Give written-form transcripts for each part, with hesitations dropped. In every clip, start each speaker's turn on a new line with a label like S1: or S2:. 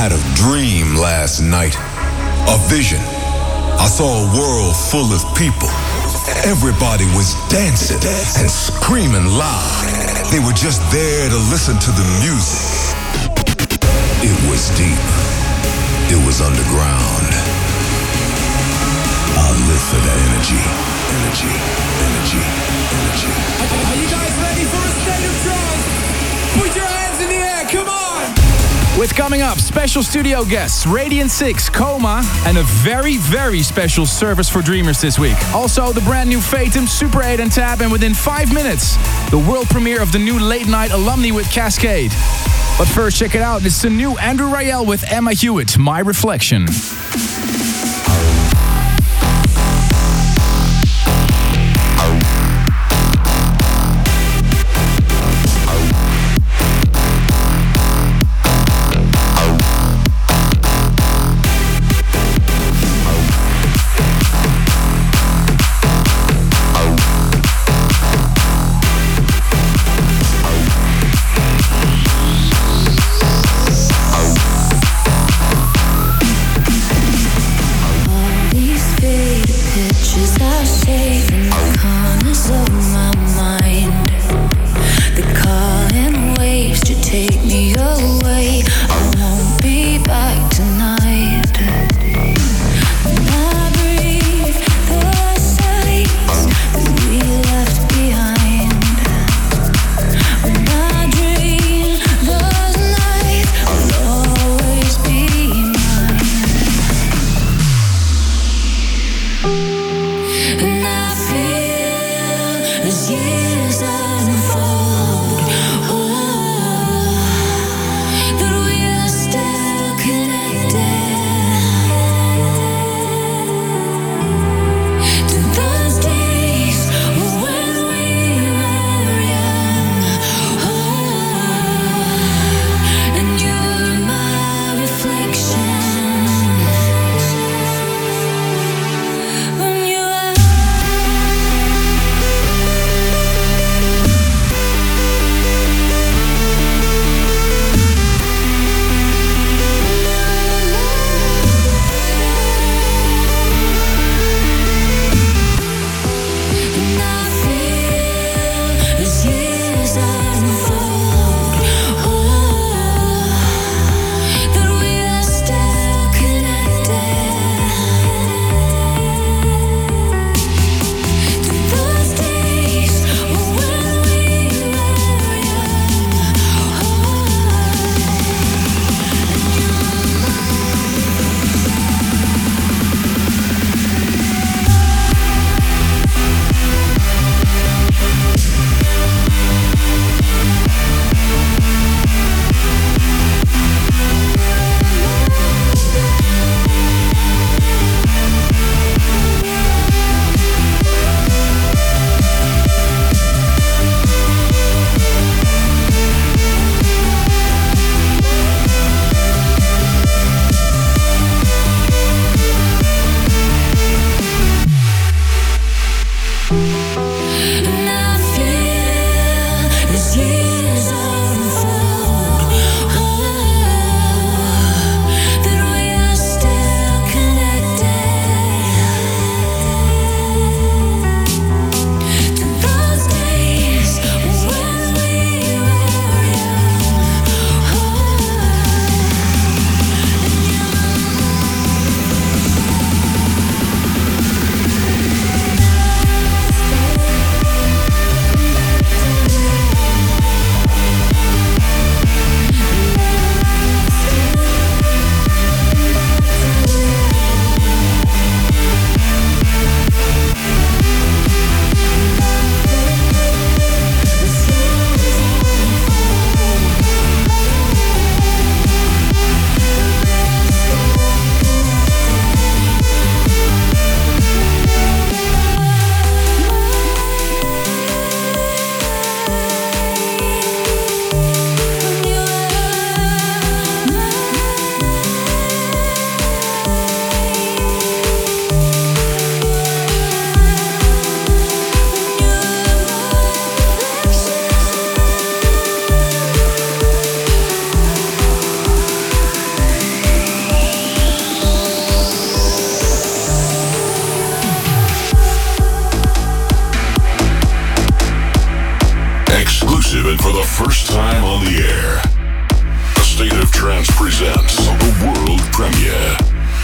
S1: had a dream last night. A vision. I saw a world full of people. Everybody was dancing and screaming loud. They were just there to listen to the music. It was deep. It was underground. I live for that energy. Energy, energy, energy.
S2: Are you guys ready for a state of trance? Put your hands in the air, come on!
S3: With coming up, special studio guests, Radiant 6, Coma, and a very, very special service for dreamers this week. Also, the brand new Fatum, Super 8 and Tab, and within 5 minutes, the world premiere of the new Late Night Alumni with Cascade. But first, check it out. It's the new Andrew Rayel with Emma Hewitt, My Reflection.
S4: Exclusive and for the first time on the air. A State of Trance presents the world premiere.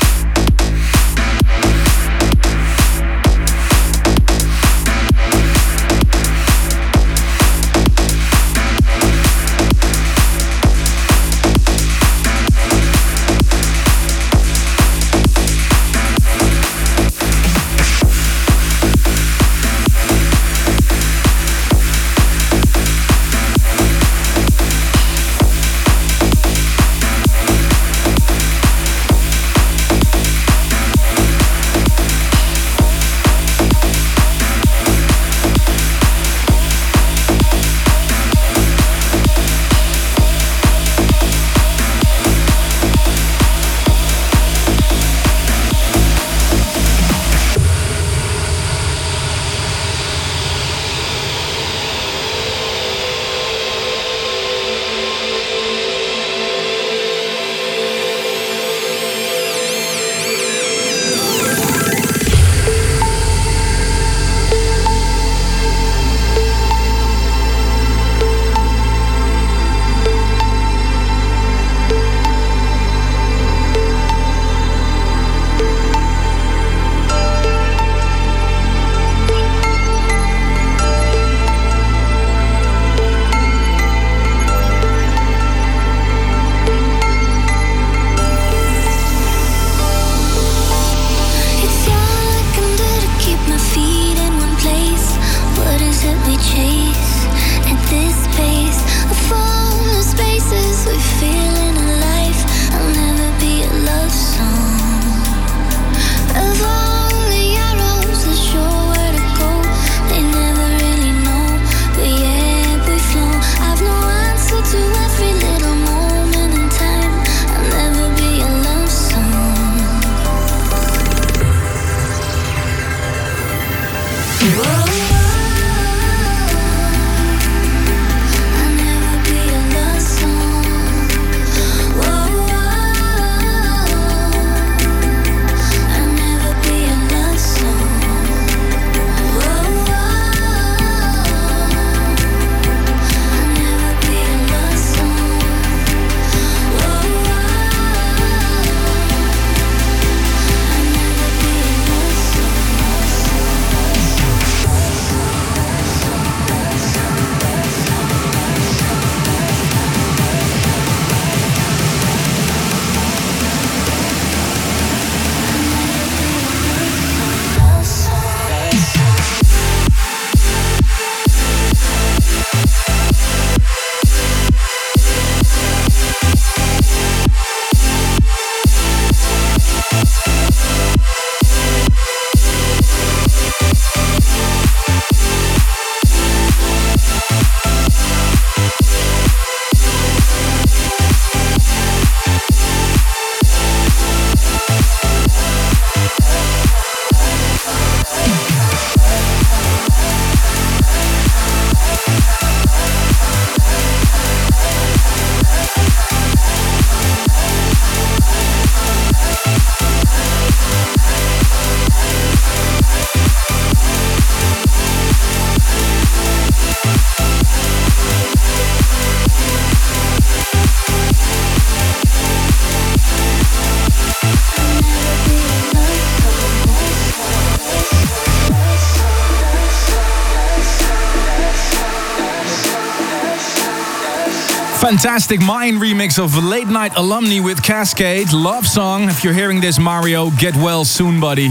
S3: Fantastic Mine remix of Late Night Alumni with Cascade. Love song. If you're hearing this, Mario, get well soon, buddy.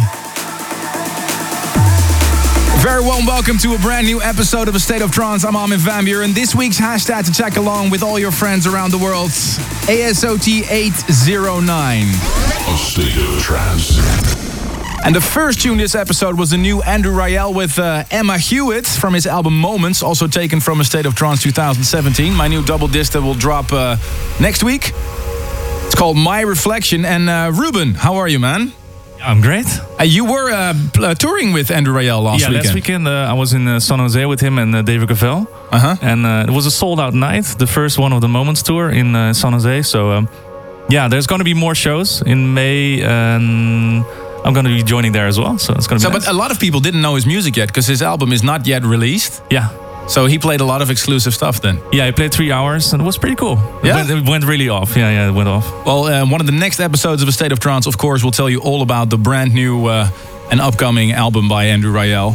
S3: Very warm welcome to a brand new episode of A State of Trance. I'm Armin van Buuren, and this week's hashtag to check along with all your friends around the world, ASOT809.
S4: A State of Trance.
S3: And the first tune this episode was the new Andrew Rayel with Emma Hewitt from his album Moments, also taken from A State of Trance 2017. My new double disc that will drop next week. It's called My Reflection. And Ruben, how are you, man?
S5: I'm great.
S3: You were touring with Andrew Rayel last weekend.
S5: Yeah, last weekend I was in San Jose with him and David Cavell. And it was a sold-out night, the first one of the Moments tour in San Jose. So, there's going to be more shows in May, and I'm going to be joining there as well. So it's going to be nice.
S3: But a lot of people didn't know his music yet, because his album is not yet released.
S5: Yeah.
S3: So he played a lot of exclusive stuff then.
S5: Yeah, he played 3 hours and it was pretty cool.
S3: Yeah?
S5: It went really off. Yeah, it went off.
S3: Well, one of the next episodes of A State of Trance, of course, will tell you all about the brand new and upcoming album by Andrew Rayel.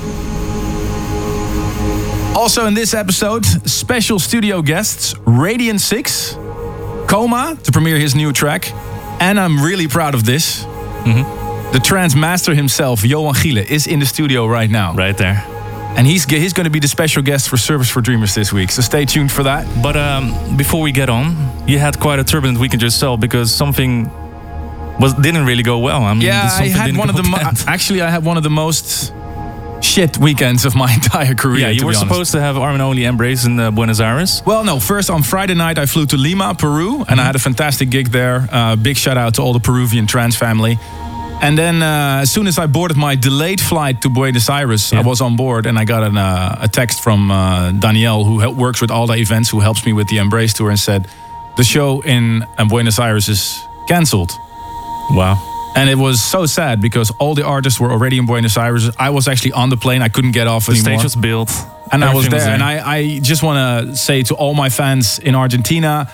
S3: Also in this episode, special studio guests, Radiant 6, Coma, to premiere his new track. And I'm really proud of this. The trance master himself, Johan Giele, is in the studio right now.
S5: Right there.
S3: And he's going to be the special guest for Service for Dreamers this week. So stay tuned for that.
S5: But before we get on, you had quite a turbulent weekend yourself because something didn't really go well. I mean,
S3: yeah, I had one of the actually I had one of the most shit weekends of my entire career.
S5: Yeah, you were supposed to have Armin Only Embrace in Buenos Aires.
S3: Well, no. First on Friday night, I flew to Lima, Peru, and I had a fantastic gig there. Big shout out to all the Peruvian trance family. And then as soon as I boarded my delayed flight to Buenos Aires, I was on board and I got a text from Danielle, who works with all the events, who helps me with the Embrace tour, and said, the show in Buenos Aires is cancelled.
S5: Wow.
S3: And it was so sad because all the artists were already in Buenos Aires. I was actually on the plane. I couldn't get off anymore.
S5: The stage was built.
S3: And I was there. And I just want to say to all my fans in Argentina,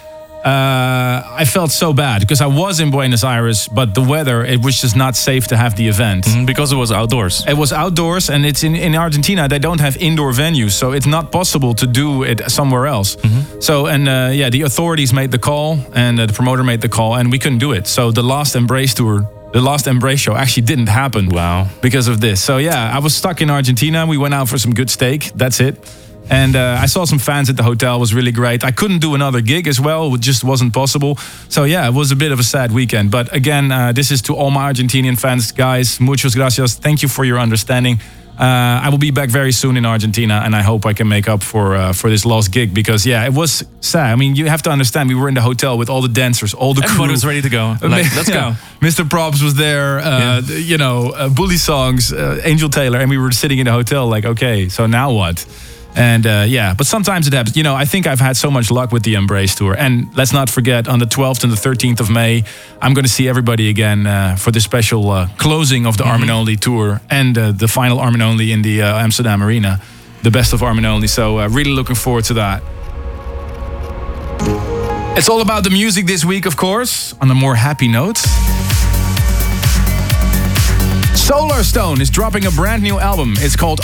S3: I felt so bad because I was in Buenos Aires, but the weather, it was just not safe to have the event.
S5: Because it was outdoors.
S3: It was outdoors, and it's in Argentina, they don't have indoor venues, so it's not possible to do it somewhere else. So, and the authorities made the call, and the promoter made the call, and we couldn't do it. So the last Embrace tour, the last Embrace show actually didn't happen.
S5: Wow.
S3: Because of this. So yeah, I was stuck in Argentina. We went out for some good steak. That's it. And I saw some fans at the hotel. It was really great. I couldn't do another gig as well. It just wasn't possible. So yeah, it was a bit of a sad weekend. But again, this is to all my Argentinian fans. Guys, muchas gracias. Thank you for your understanding. I will be back very soon in Argentina, and I hope I can make up for this lost gig because, yeah, it was sad. I mean, you have to understand, we were in the hotel with all the dancers, all the crew.
S5: Everybody was ready to go. Like, let's go.
S3: Mr. Props was there, Bully Songs, Angel Taylor, and we were sitting in the hotel like, okay, so now what? And but sometimes it happens. You know, I think I've had so much luck with the Embrace tour. And let's not forget, on the 12th and the 13th of May, I'm going to see everybody again for the special closing of the Armin Only tour and the final Armin Only in the Amsterdam Arena, the best of Armin Only. So really looking forward to that. It's all about the music this week, of course, on a more happy note. Solarstone is dropping a brand new album. It's called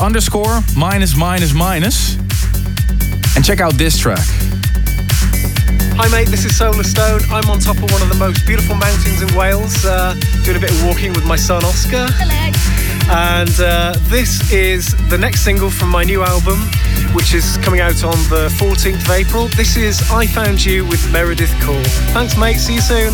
S3: ___. And check out this track.
S6: Hi mate, this is Solarstone. I'm on top of one of the most beautiful mountains in Wales, doing a bit of walking with my son Oscar.
S7: Hello.
S6: And this is the next single from my new album, which is coming out on the 14th of April. This is I Found You with Meredith Call. Thanks mate, see you soon.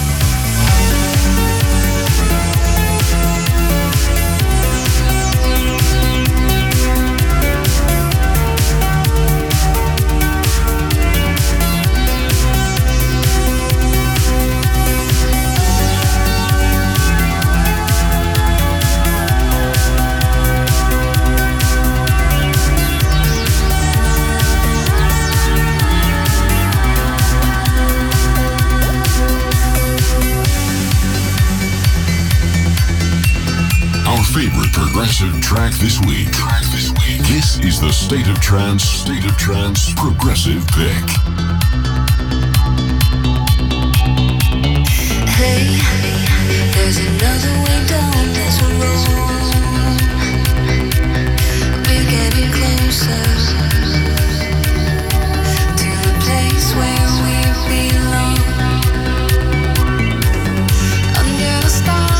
S4: Favorite progressive track this week. This is the State of Trance Progressive Pick.
S7: Hey, there's another way down this road. We're getting closer to the place where we belong. Under the stars.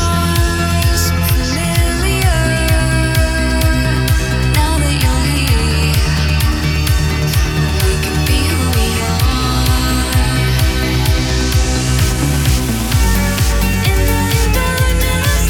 S7: In the darkness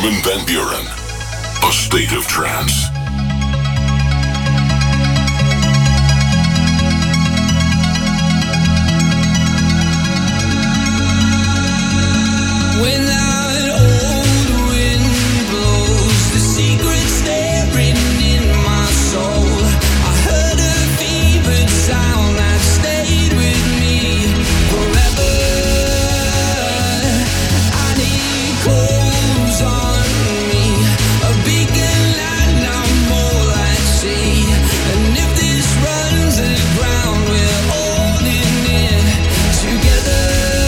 S4: Armin van Buuren. A State of Trance.
S2: When that old wind blows, the secret's there written in my soul. I heard a fevered sound that stayed with me forever. I need clothes on me, a beacon light, now more like sea. And if this runs the ground, we're holding it together.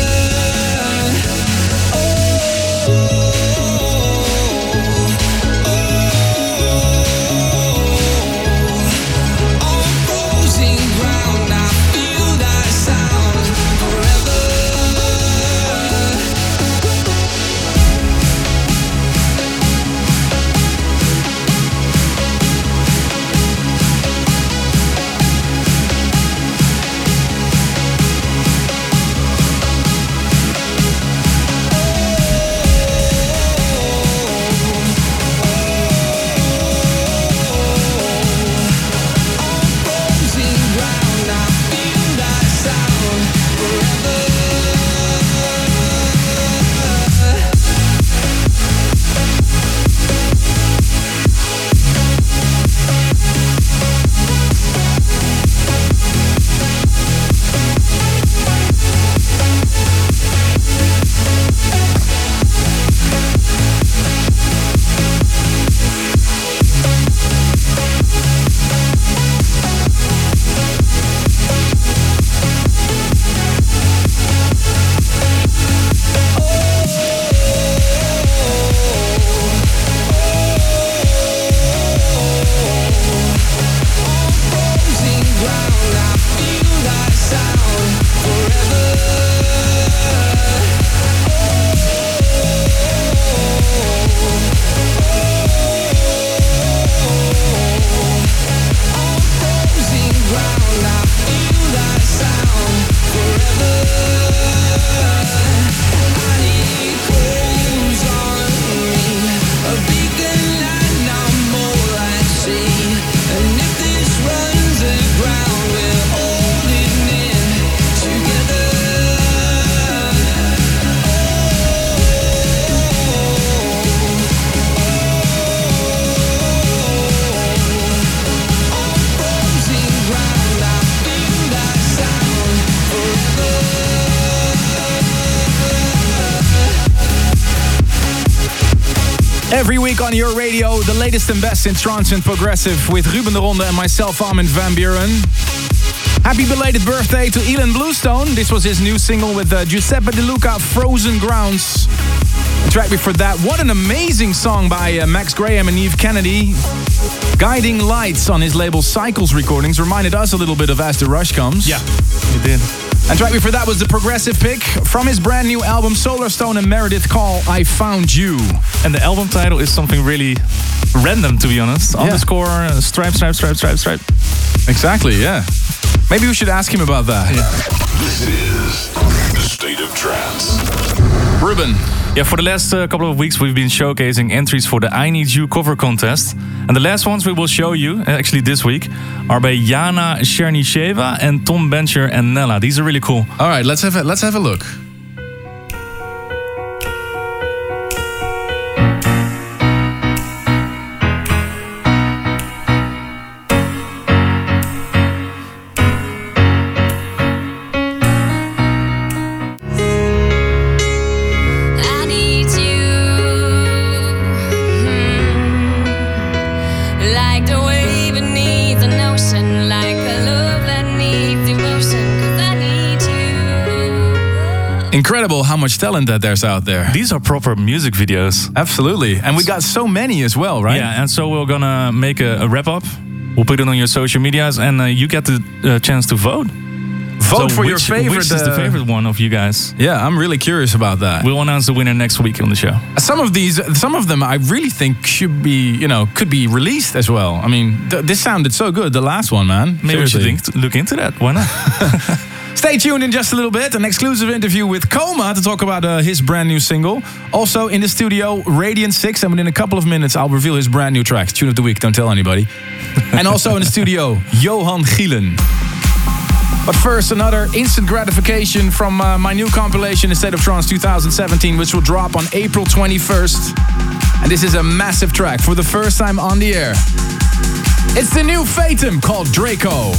S3: Every week on your radio, the latest and best in trance and progressive with Ruben de Ronde and myself, Armin van Buuren. Happy belated birthday to Ilan Bluestone. This was his new single with Giuseppe De Luca, Frozen Grounds. The track before that, what an amazing song by Max Graham and Eve Kennedy. Guiding Lights on his label Cycles Recordings reminded us a little bit of As the Rush Comes.
S5: Yeah, it did.
S3: And track before that was the progressive pick from his brand new album Solarstone and Meredith Call, I Found You.
S5: And the album title is something really random, to be honest.
S3: Yeah.
S5: Underscore, stripe.
S3: Exactly, yeah. Maybe we should ask him about that.
S5: Yeah.
S4: This is The State of Trance.
S3: Ruben.
S5: Yeah, for the last couple of weeks we've been showcasing entries for the I Need You cover contest. And the last ones we will show you, actually this week, are by Yana Chernysheva and Tom Bencher and Nella. These are really cool.
S3: All right, let's have a look. Incredible how much talent that there's out there.
S5: These are proper music videos.
S3: Absolutely. And we got so many as well, right?
S5: Yeah, and so we're gonna make a wrap-up. We'll put it on your social medias and you get the chance to vote.
S3: Vote for your favorite.
S5: Which is the favorite one of you guys?
S3: Yeah, I'm really curious about that.
S5: We'll announce the winner next week on the show.
S3: Some of them I really think should be, could be released as well. I mean, this sounded so good, the last one, man.
S5: Maybe
S3: Seriously.
S5: we should look into that. Why not?
S3: Stay tuned in just a little bit. An exclusive interview with Coma to talk about his brand new single. Also in the studio, Radiant 6. And within a couple of minutes, I'll reveal his brand new track. Tune of the week, don't tell anybody. And also in the studio, Johan Gielen. But first, another instant gratification from my new compilation, A State of Trance 2017, which will drop on April 21st. And this is a massive track for the first time on the air. It's the new Fatum called Draco.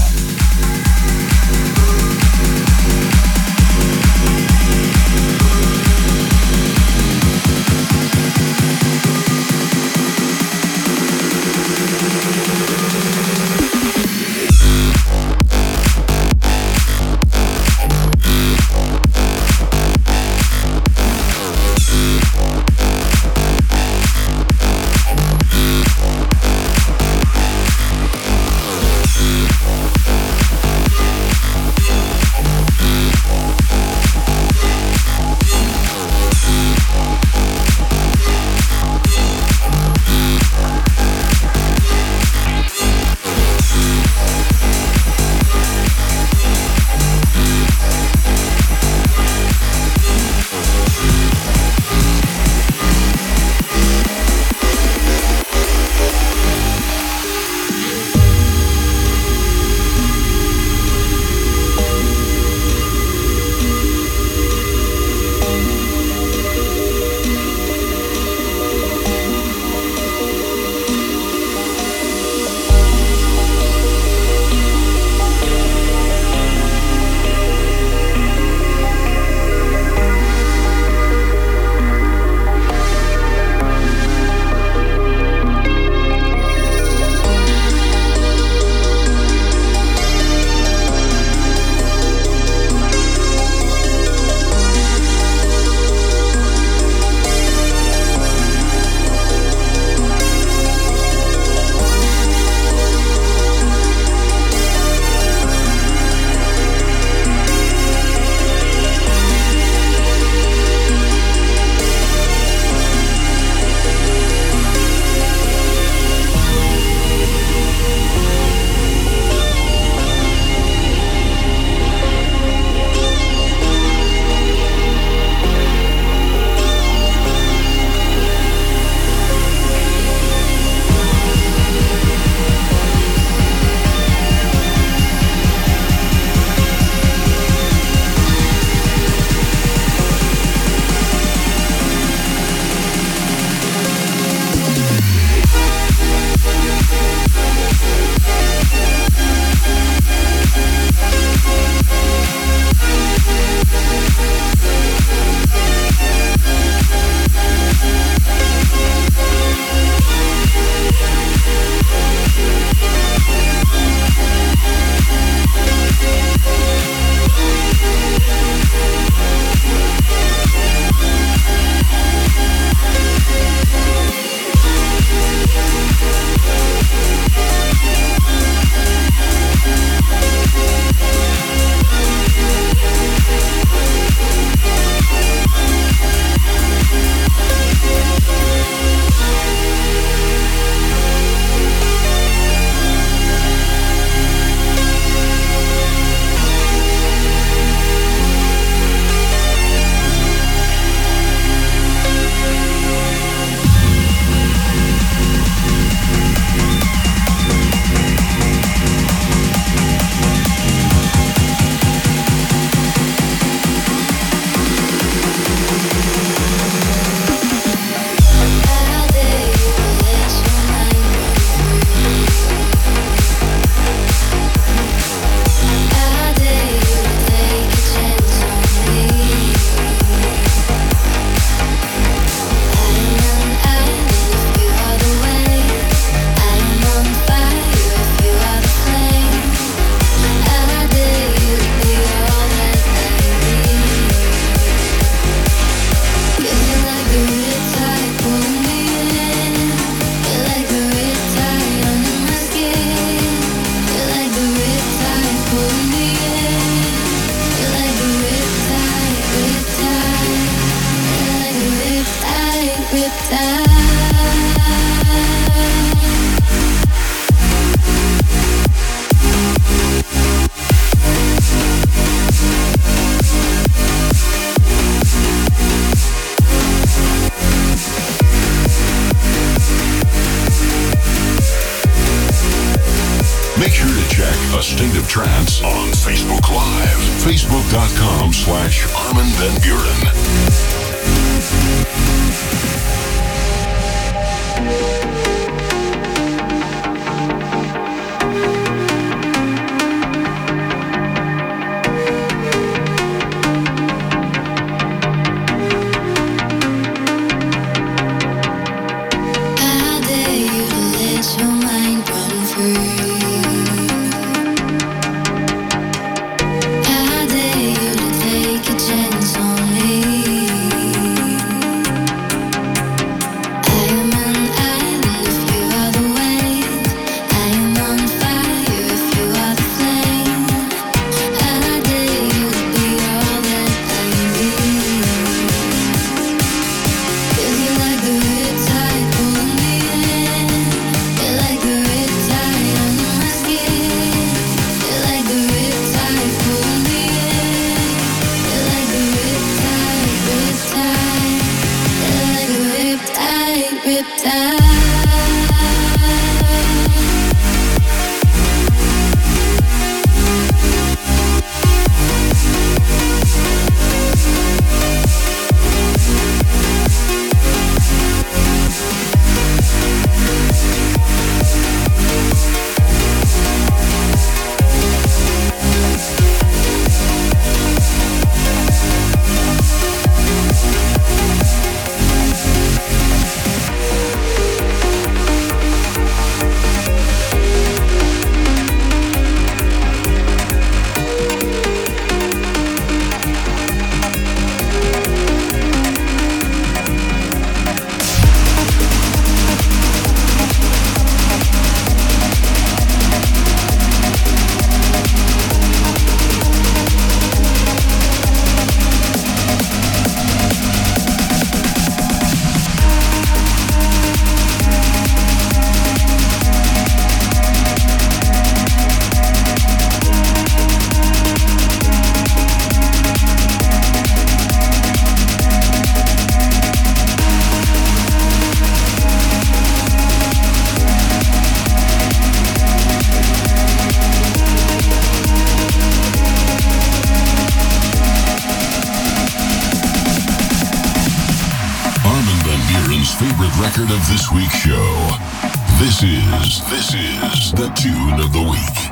S4: of Trance on Facebook Live. Facebook.com/Armin van Buuren. Record of this week's show. This is the tune of the week.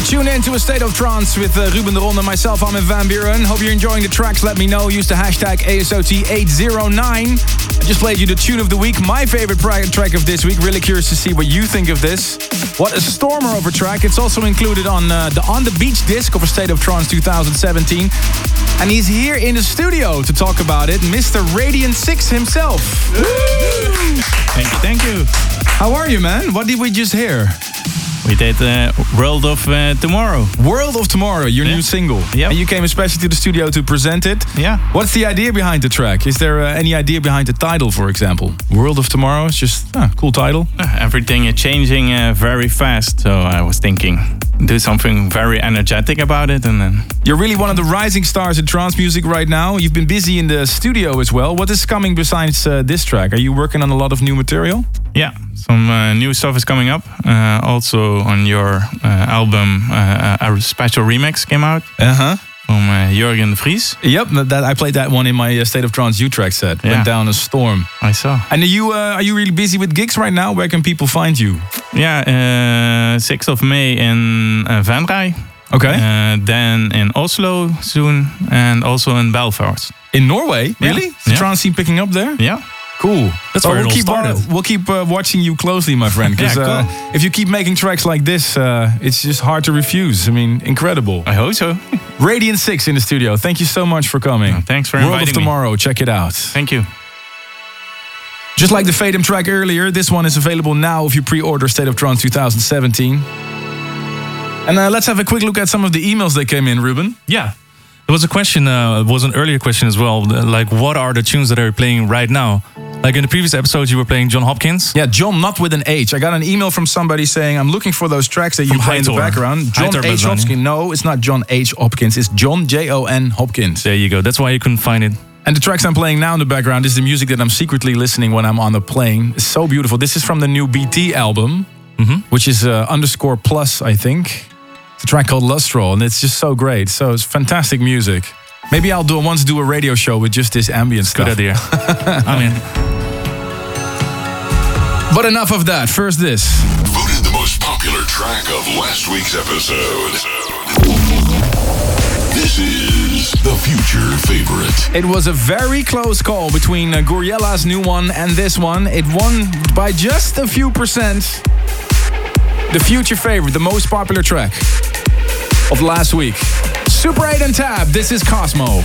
S3: Tune in to A State of Trance with Ruben de Ronde and myself, Armin van Buren. Hope you're enjoying the tracks. Let me know. Use the hashtag ASOT809. I just played you the tune of the week, my favorite track of this week. Really curious to see what you think of this. What a stormer of a track. It's also included on the On the Beach disc of A State of Trance 2017. And he's here in the studio to talk about it, Mr. Radiant 6 himself.
S8: Thank you.
S3: How are you, man? What did we just hear?
S8: We did World of Tomorrow.
S3: World of Tomorrow, your new single.
S8: Yeah.
S3: And you came especially to the studio to present it.
S8: Yeah.
S3: What's the idea behind the track? Is there any idea behind the title, for example? World of Tomorrow, it's just a cool title.
S8: Everything is changing very fast, so I was thinking, do something very energetic about it, and then...
S3: You're really one of the rising stars in trance music right now. You've been busy in the studio as well. What is coming besides this track? Are you working on a lot of new material?
S8: Yeah, some new stuff is coming up. Also on your album, a special remix came out. From Jurgen de Vries.
S3: Yep, I played that one in my State of Trance U-Track set.
S8: Yeah.
S3: Went down a storm.
S8: I saw.
S3: And are you really busy with gigs right now? Where can people find you?
S8: Yeah, 6th of May in Venray.
S3: Okay.
S8: Then in Oslo soon, and also in Belfast.
S3: In Norway? Really? Is the trance scene picking up there?
S8: Yeah.
S3: Cool.
S5: That's where it all started.
S3: We'll keep watching you closely, my friend. Because if you keep making tracks like this, it's just hard to refuse. I mean, incredible.
S8: I hope so.
S3: Radiant 6 in the studio. Thank you so much for coming.
S8: Thanks for
S3: World
S8: inviting
S3: of Tomorrow. Check it out.
S8: Thank you.
S3: Just like the Fatum track earlier, this one is available now if you pre-order State of Trance 2017. And let's have a quick look at some of the emails that came in, Ruben.
S5: Yeah. There was a question, it was an earlier question as well, like what are the tunes that are playing right now? Like in the previous episode, you were playing John Hopkins.
S3: Yeah, John, not with an H. I got an email from somebody saying, I'm looking for those tracks that you play in the background. John H. Hopkins. No, it's not John H. Hopkins. It's John J-O-N Hopkins.
S5: There you go. That's why you couldn't find it.
S3: And the tracks I'm playing now in the background is the music that I'm secretly listening when I'm on the plane. It's so beautiful. This is from the new BT album, which is _plus, I think. It's a track called Lustral, and it's just so great. So it's fantastic music. Maybe I'll once do a radio show with just this ambient stuff.
S5: Good idea. I mean...
S3: But enough of that. First this.
S4: Voted the most popular track of last week's episode. This is the future favorite.
S3: It was a very close call between Gouryela's new one and this one. It won by just a few percent. The future favorite, the most popular track of last week. Super 8 and Tab, this is Cosmo.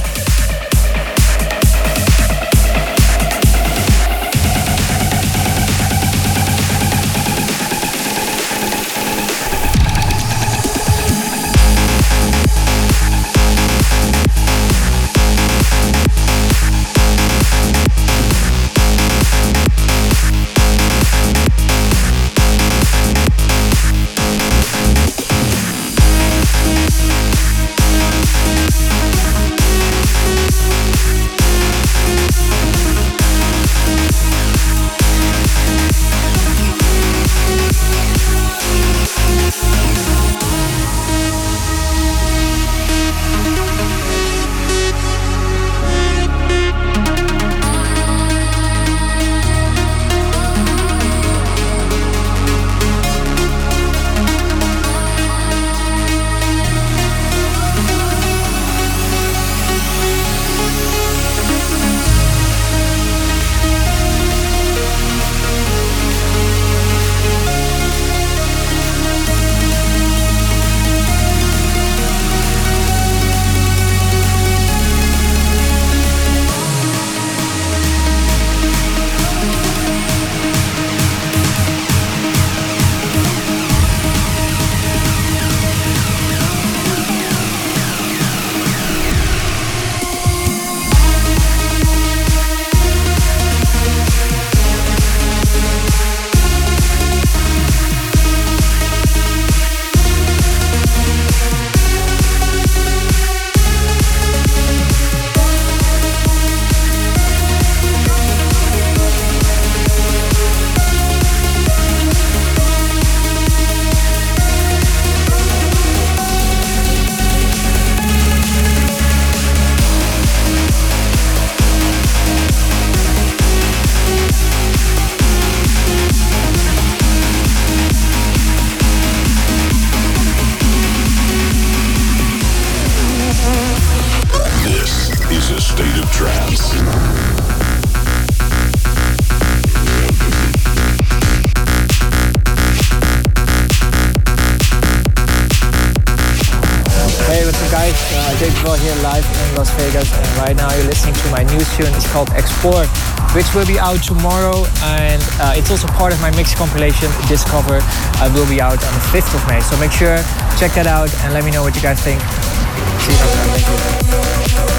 S9: David Vell here live in Las Vegas, and right now you're listening to my new tune. It's called Explore, which will be out tomorrow, and it's also part of my mix compilation, Discover. Will be out on the 5th of May, so make sure check that out and let me know what you guys think. See you next time. Thank you.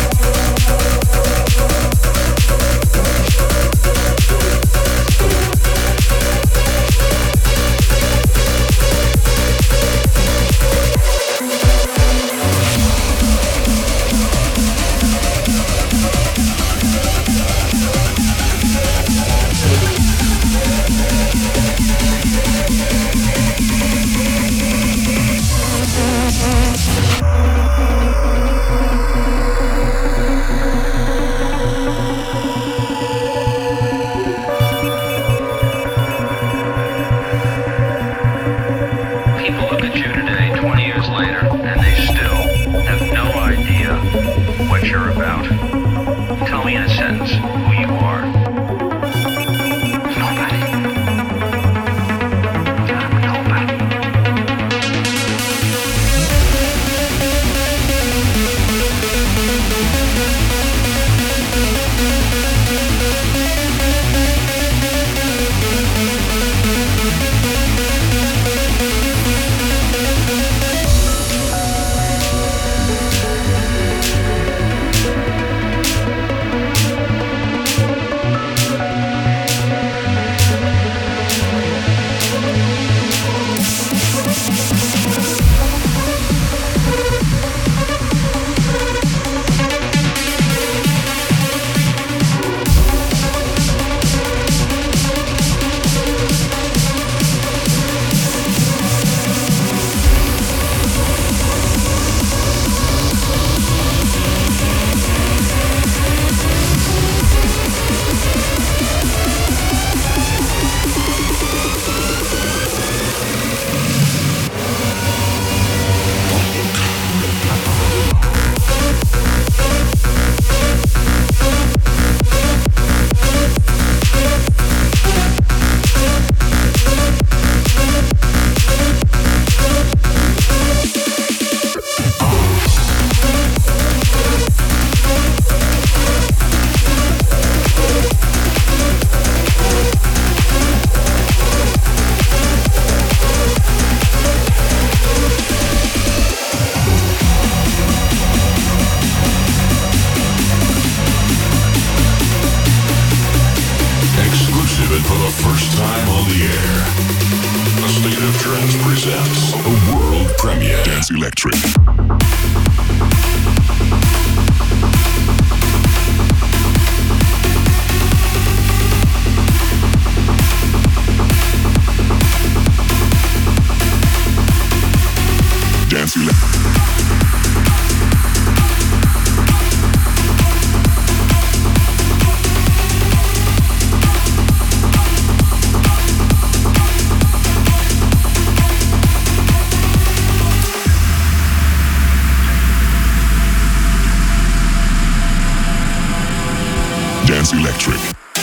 S4: Dance Electric.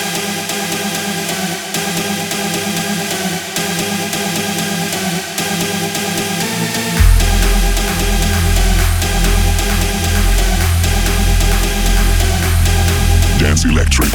S4: Dance Electric.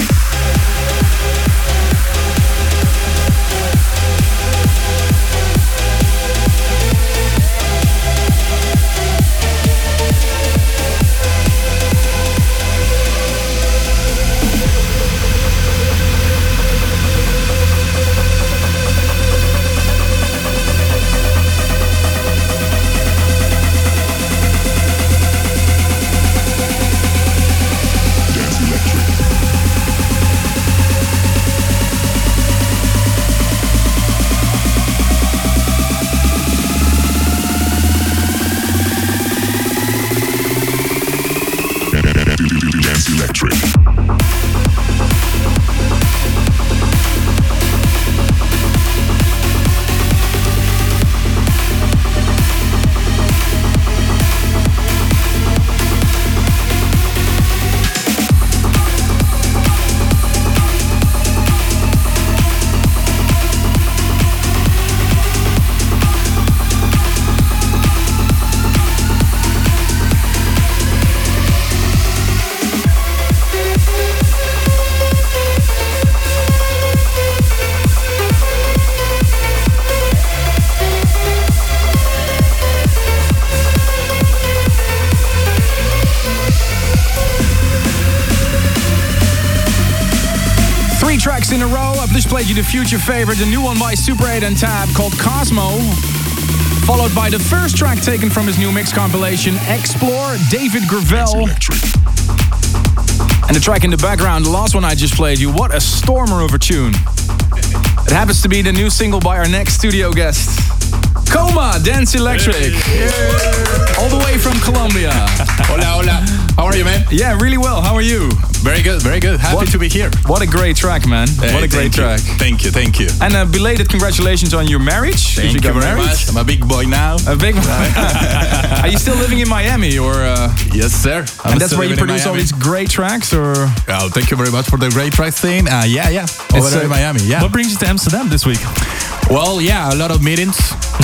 S3: tracks in a row. I've just played you the future favorite, the new one by Super 8 and Tab called Cosmo. Followed by the first track taken from his new mix compilation, Explore, David Gravel. And the track in the background, the last one I just played you, what a stormer of a tune. It happens to be the new single by our next studio guest, Coma, Dance Electric. All the way from Colombia.
S10: Hola, hola. How are you, man?
S3: Yeah, really well. How are you?
S10: Very good, very good. Happy to be here.
S3: What a great track, man. What a great track.
S10: Thank you, thank you.
S3: And belated congratulations on your marriage.
S10: Thank you very much. I'm a big boy now.
S3: A big boy. Are you still living in Miami, or?
S10: Yes, sir.
S3: And that's where you produce all these great tracks, or?
S10: Oh, thank you very much for the great track thing. Yeah. Over there in Miami, yeah.
S5: What brings you to Amsterdam this week?
S10: Well, yeah, a lot of meetings.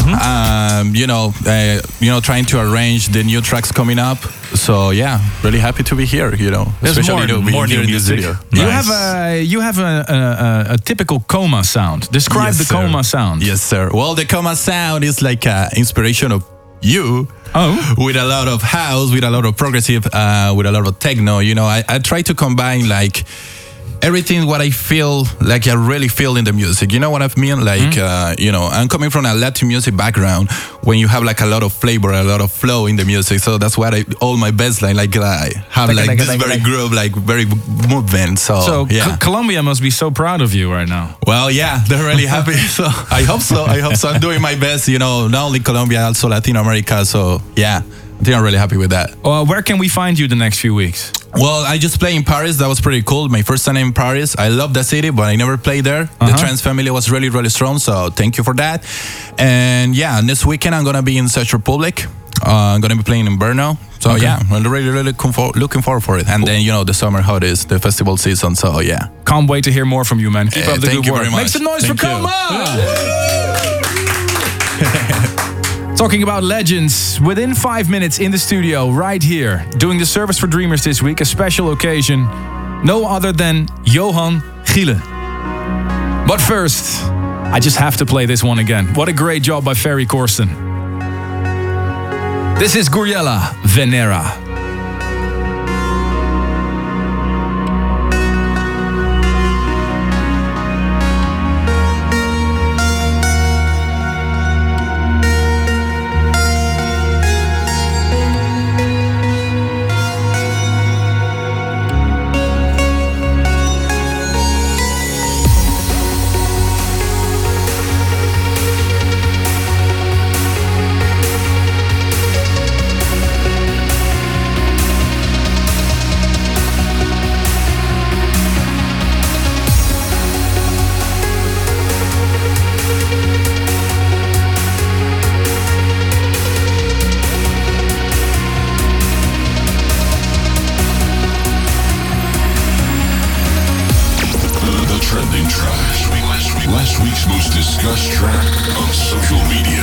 S10: Trying to arrange the new tracks coming up. So yeah, really happy to be here.
S5: There's
S10: especially
S5: more new music.
S3: You have a typical Coma sound. Describe the Coma sound.
S10: Yes, sir. Well, the Coma sound is like inspiration of you. With a lot of house, with a lot of progressive, with a lot of techno. I try to combine like everything what I feel, like I really feel in the music. You know what I mean? Like, I'm coming from a Latin music background when you have like a lot of flavor, a lot of flow in the music. So that's why all my best line, like I have this very groove, like very movement. So yeah.
S3: Colombia must be so proud of you right now.
S10: Well, yeah, they're really happy. So I hope so. I'm doing my best, not only Colombia, also Latin America. So yeah, I think I'm really happy with that.
S3: Where can we find you the next few weeks?
S10: Well, I just played in Paris. That was pretty cool. My first time in Paris. I love the city, but I never played there. The trance family was really, really strong. So thank you for that. And yeah, this weekend I'm going to be in Czech Republic. I'm going to be playing in Brno. So yeah, I'm really, really looking forward for it. And then, the summer holidays, the festival season. So yeah.
S3: Can't wait to hear more from you, man. Keep up the good work.
S10: Very much.
S3: Make some noise
S10: thank
S3: for Coma! Talking about legends, within 5 minutes in the studio, right here, doing the Service for Dreamers this week, a special occasion, no other than Johan Giele. But first, I just have to play this one again. What a great job by Ferry Corsten. This is Guriella Venera.
S4: Last week's most discussed track on social media.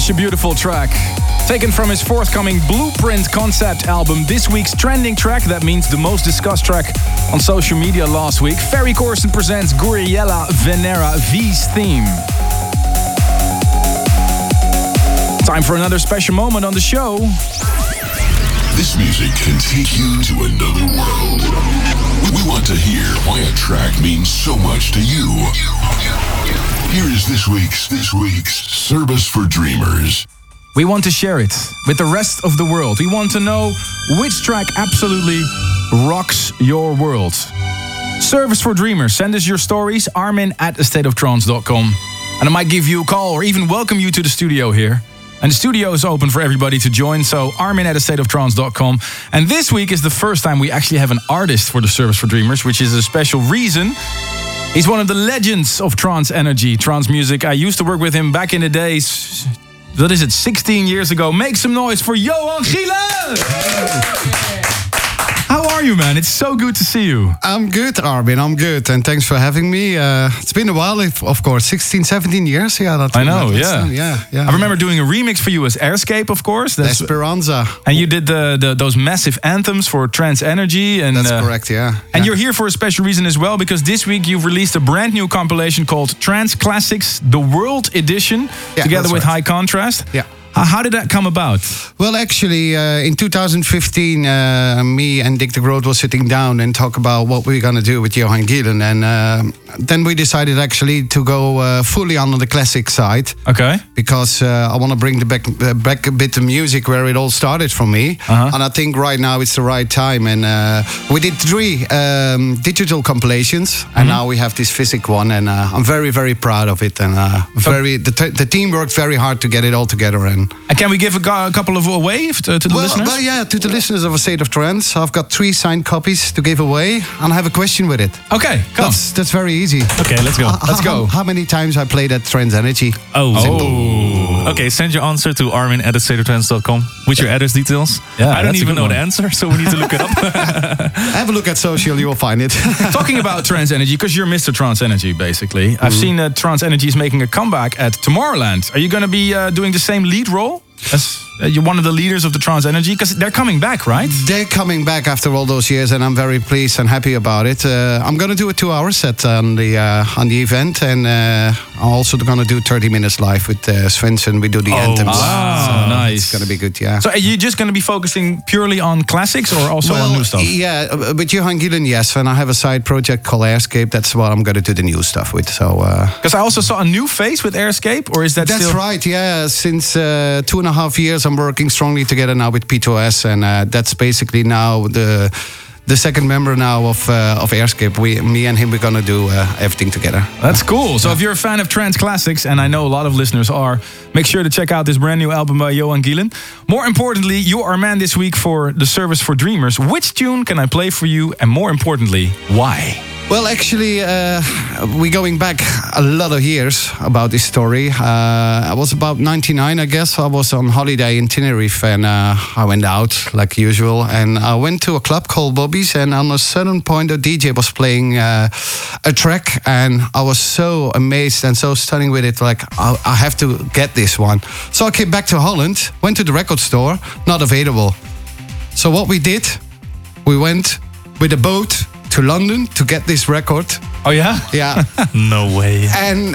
S3: Such a beautiful track. Taken from his forthcoming Blueprint concept album, this week's trending track, that means the most discussed track on social media last week. Ferry Corsten presents Guriella Venera V's theme. Time for another special moment on the show.
S4: This music can take you to another world. We want to hear why a track means so much to you. Here is this week's Service for Dreamers.
S3: We want to share it with the rest of the world. We want to know which track absolutely rocks your world. Service for Dreamers. Send us your stories, armin@astateoftrance.com. And I might give you a call or even welcome you to the studio here. And the studio is open for everybody to join, so armin@astateoftrance.com. And this week is the first time we actually have an artist for the Service for Dreamers, which is a special reason. He's one of the legends of trance energy, trance music. I used to work with him back in the days. What is it, 16 years ago? Make some noise for Johan Gielen! How are you, man? It's so good to see you.
S11: I'm good, Armin. I'm good. And thanks for having me. It's been a while, of course. 16, 17 years. Yeah,
S3: I know, yeah.
S11: Yeah.
S3: I remember doing a remix for you as Airscape, of course.
S11: That's Esperanza.
S3: And you did those massive anthems for Trance Energy. And,
S11: that's correct, yeah.
S3: And you're here for a special reason as well, because this week you've released a brand new compilation called Trance Classics, the World Edition, together with High Contrast.
S11: Yeah.
S3: How did that come about?
S11: Well, actually, in 2015, me and Dick de Groot was sitting down and talk about what we're going to do with Johan Gielen. And then we decided actually to go fully on the classic side.
S3: Okay.
S11: Because I want to bring back a bit the music where it all started from me. And I think right now it's the right time. And we did 3 digital compilations. And now we have this physical one. And I'm very, very proud of it. And the team worked very hard to get it all together. And
S3: can we give a couple of away to the listeners?
S11: Well, yeah, to the listeners of A State of Trance. I've got 3 signed copies to give away, and I have a question with it.
S3: Okay, come.
S11: That's very easy.
S5: Okay, let's go.
S3: Let's go.
S11: How many times I played at Trance Energy?
S5: Okay, send your answer to armin@astateoftrance.com with your address details.
S3: Yeah,
S5: I don't even know the answer, so we need to look it up.
S11: Have a look at social, you will find it.
S3: Talking about Trance Energy, because you're Mr. Trance Energy, basically. I've seen that Trance Energy is making a comeback at Tomorrowland. Are you going to be doing the same lead role as you're one of the leaders of the Trance Energy? Because they're coming back, right?
S11: They're coming back after all those years, and I'm very pleased and happy about it. I'm going to do a 2-hour set on the event, and I'm also going to do 30 minutes live with Svensson. We do the anthems.
S3: Wow,
S11: so
S3: nice.
S11: It's going to be good, yeah.
S3: So are you just going to be focusing purely on classics or also on new stuff?
S11: Yeah, with Johan Gielen, yes. And I have a side project called Airscape. That's what I'm going to do the new stuff with. So
S3: because I also saw a new face with Airscape, or is that
S11: That's
S3: still...
S11: right, yeah. Since 2.5 years, I'm working strongly together now with P2S, and that's basically now the second member now of Airscape. Me and him, we're gonna do everything together.
S3: That's cool. So if you're a fan of trance classics, and I know a lot of listeners are, make sure to check out this brand new album by Johan Gielen. More importantly, you are man this week for the Service for Dreamers. Which tune can I play for you? And more importantly, why?
S11: Well, actually, we're going back a lot of years about this story. I was about 99, I guess. I was on holiday in Tenerife, and I went out like usual. And I went to a club called Bobby's, and on a certain point, the DJ was playing a track, and I was so amazed and so stunning with it. Like, I have to get this one. So I came back to Holland, went to the record store, not available. So what we did, we went with a boat to London to get this record.
S3: Oh yeah?
S11: Yeah.
S5: No way.
S11: And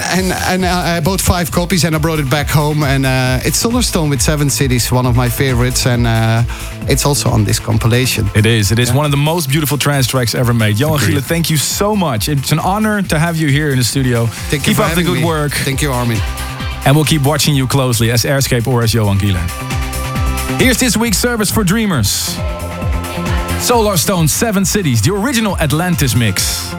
S11: I bought 5 copies and I brought it back home. And it's Solarstone with 7 Cities, one of my favorites. And it's also on this compilation.
S3: It is. It is one of the most beautiful trance tracks ever made. Johan Gielen, thank you so much. It's an honor to have you here in the studio. Keep up the good work.
S11: Thank you, Armin.
S3: And we'll keep watching you closely as Airscape or as Johan Gielen. Here's this week's Service for Dreamers. Solarstone 7 Cities, the original Atlantis mix.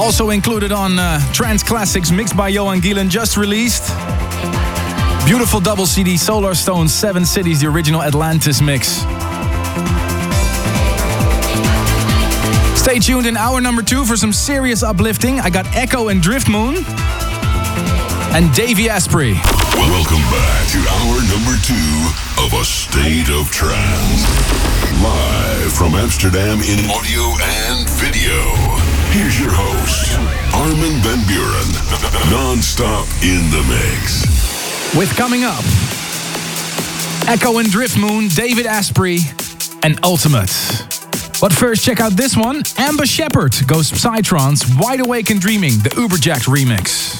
S3: Also included on Trance Classics, mixed by Johan Gielen, just released. Beautiful double CD, Solar Stone, 7 Cities, the original Atlantis mix. Stay tuned in hour number 2 for some serious uplifting. I got Echo and Driftmoon and Davey Asprey.
S4: Welcome back to hour number 2 of A State of Trance. Live from Amsterdam in audio and video. Here's your host, Armin van Buuren, non-stop in the mix.
S3: With coming up, Echo and Driftmoon, David Asprey, and Ultimate. But first, check out this one. Amber Shepherd goes Psytrance, Wide Awake and Dreaming, the Uberjacked remix.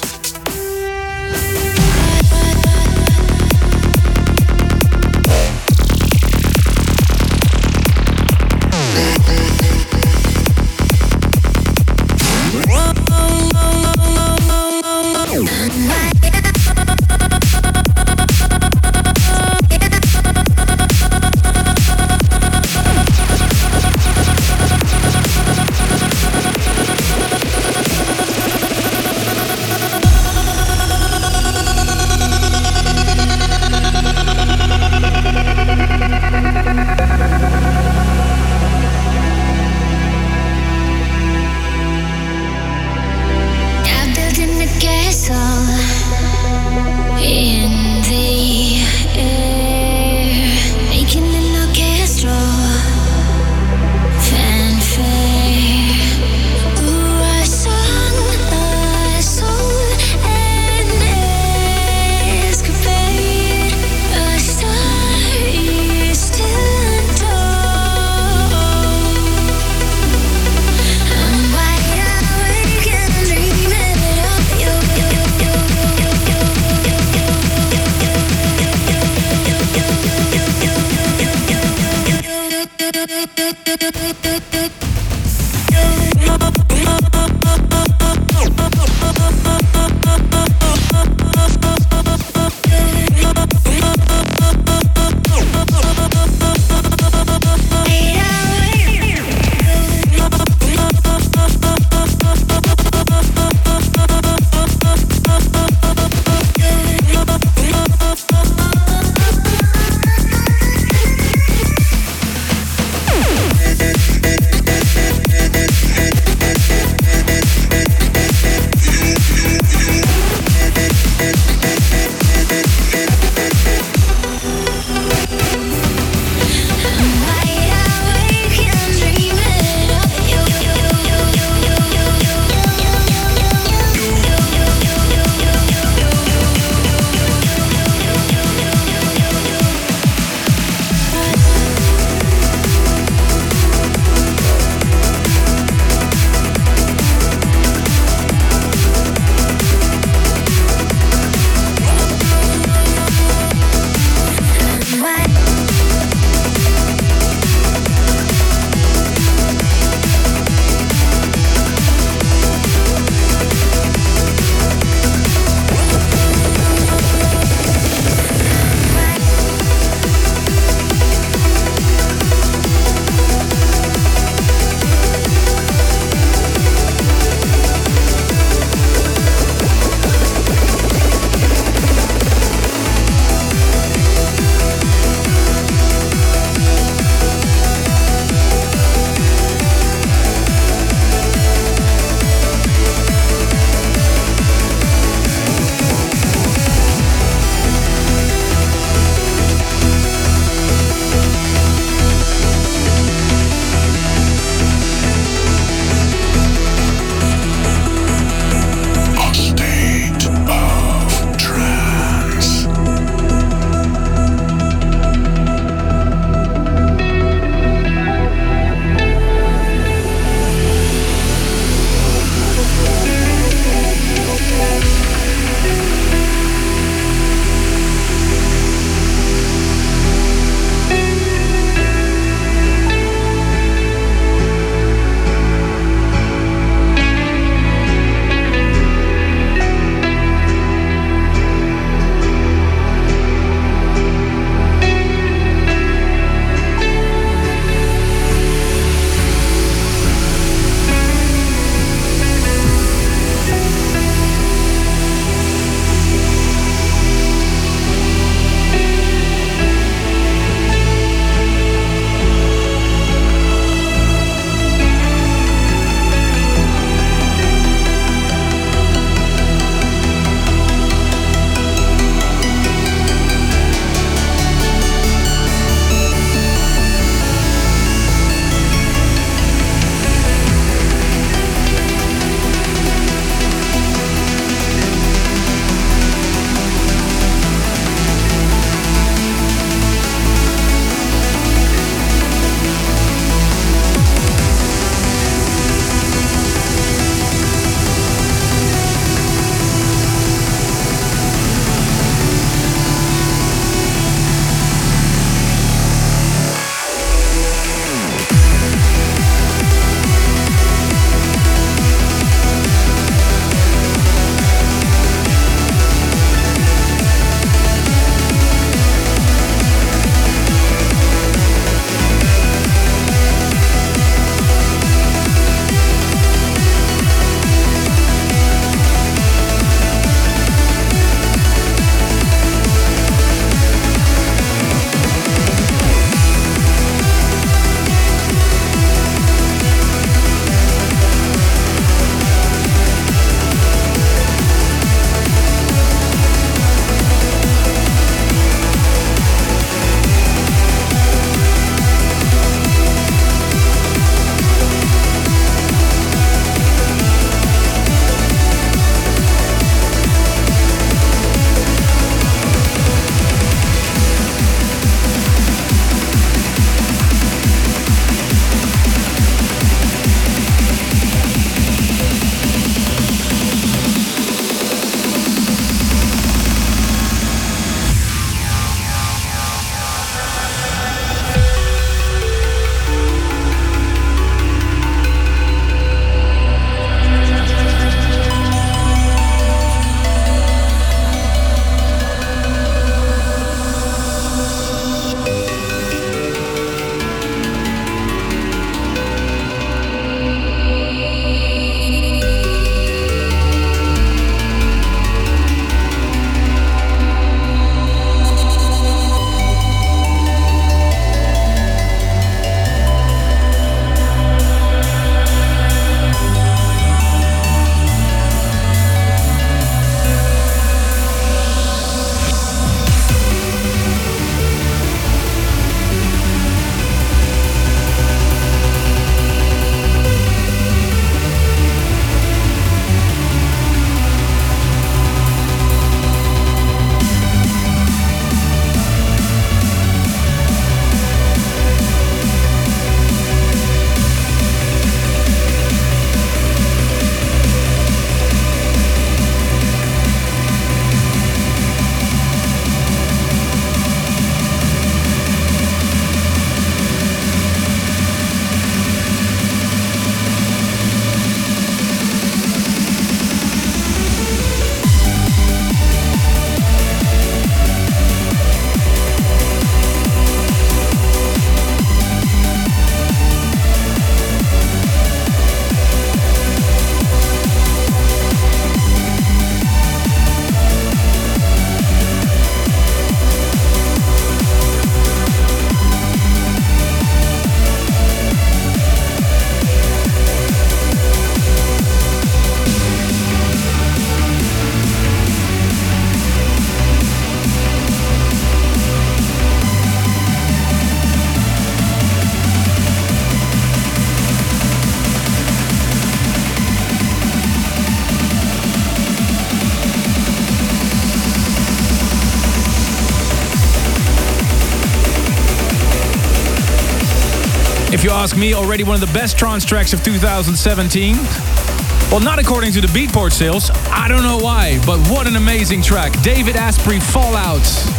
S3: If you ask me, already one of the best trance tracks of 2017. Well, not according to the Beatport sales. I don't know why, but what an amazing track. David Asprey, Fallout.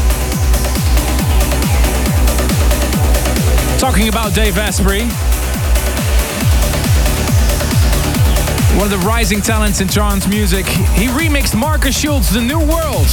S3: Talking about Dave Asprey, one of the rising talents in trance music, he remixed Marcus Schultz' The New World.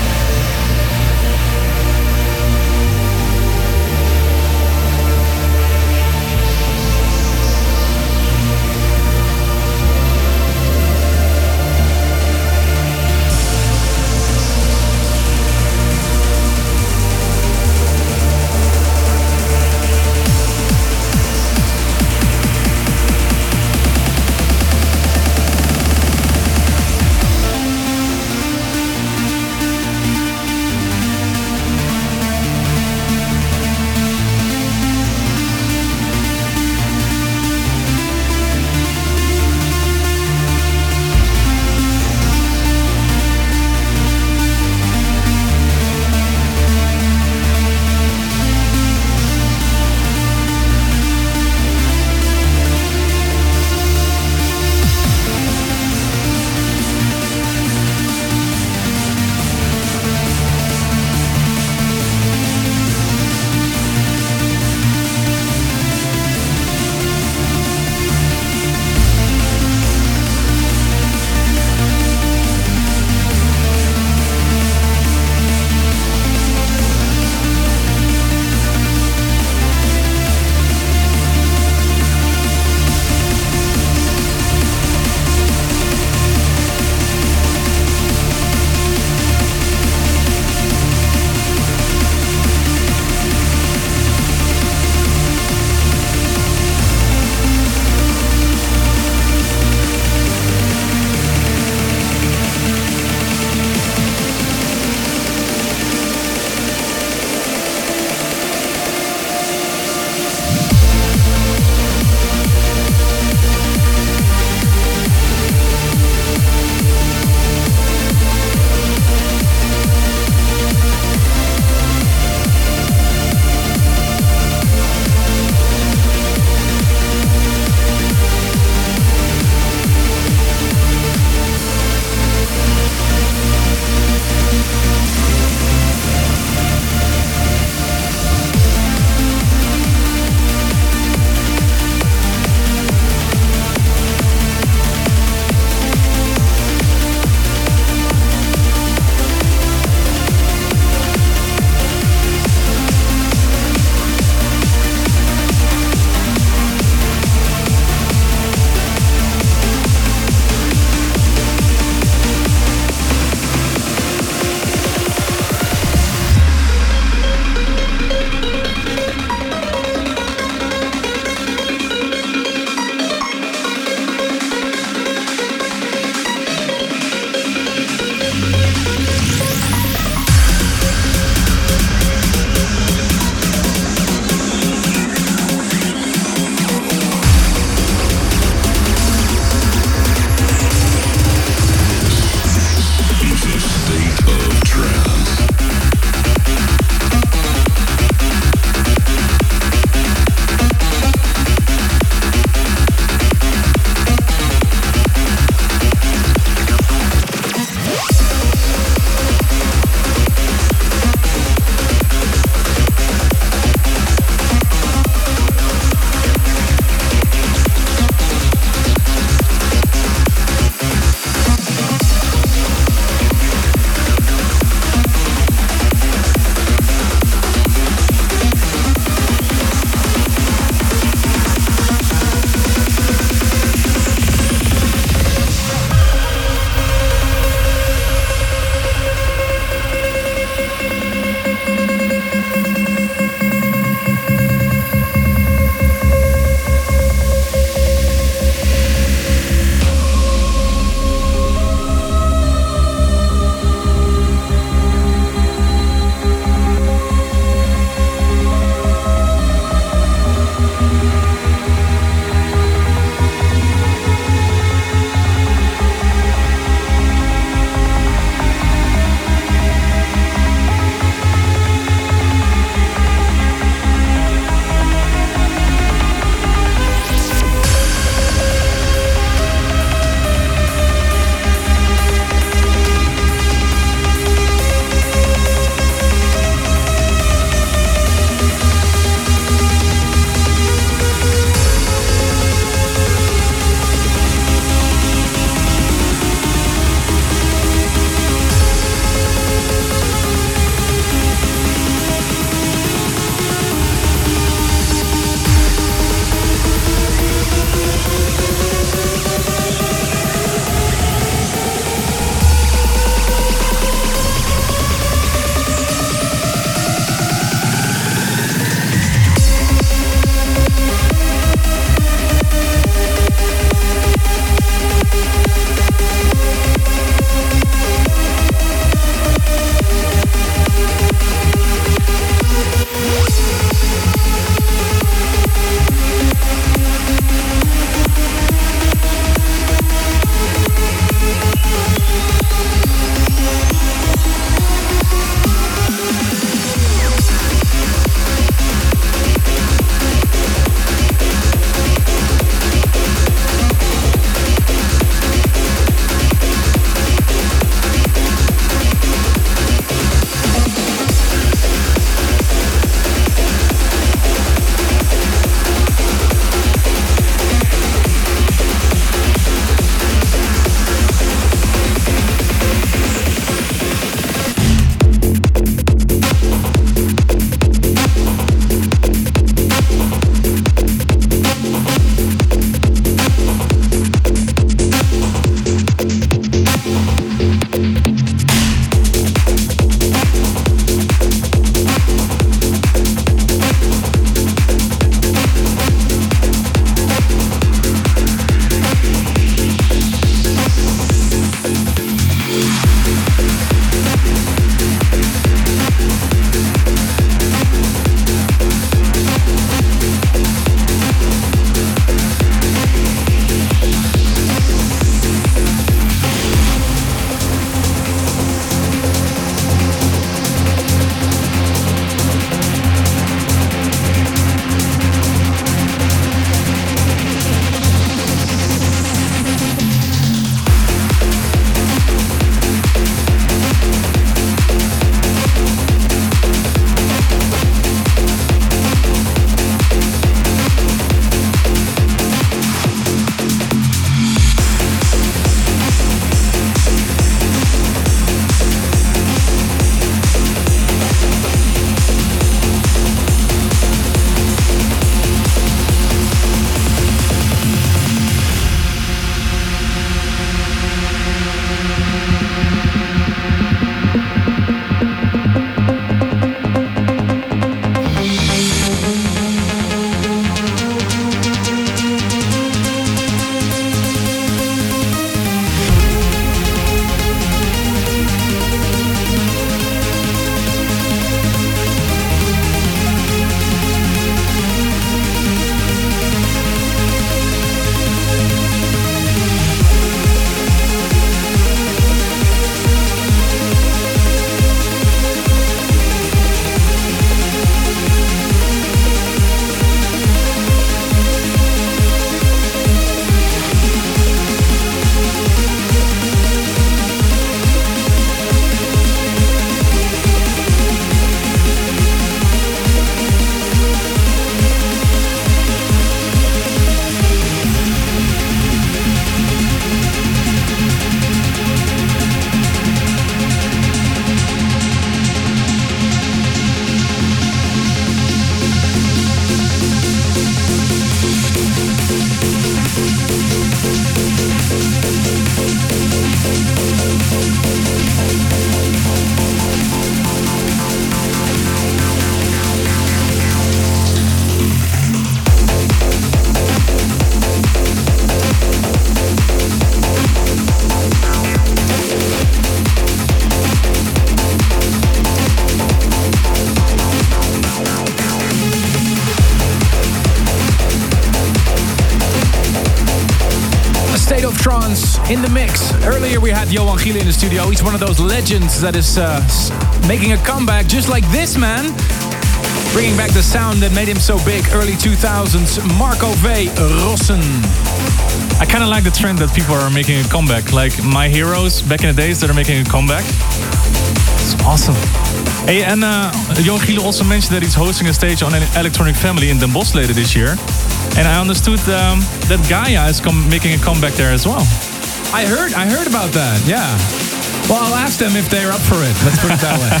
S3: Trance in the mix. Earlier we had Johan Giele in the studio. He's one of those legends that is making a comeback just like this man. Bringing back the sound that made him so big early 2000s. Marco V. Rossen.
S5: I kind of like the trend that people are making a comeback. Like my heroes back in the days that are making a comeback. It's awesome. Hey, and Johan Giele also mentioned that he's hosting a stage on Electronic Family in Den Bosch later this year. And I understood that Gaia is making a comeback there as well.
S3: I heard about that, yeah. Well, I'll ask them if they're up for it. Let's put it that way.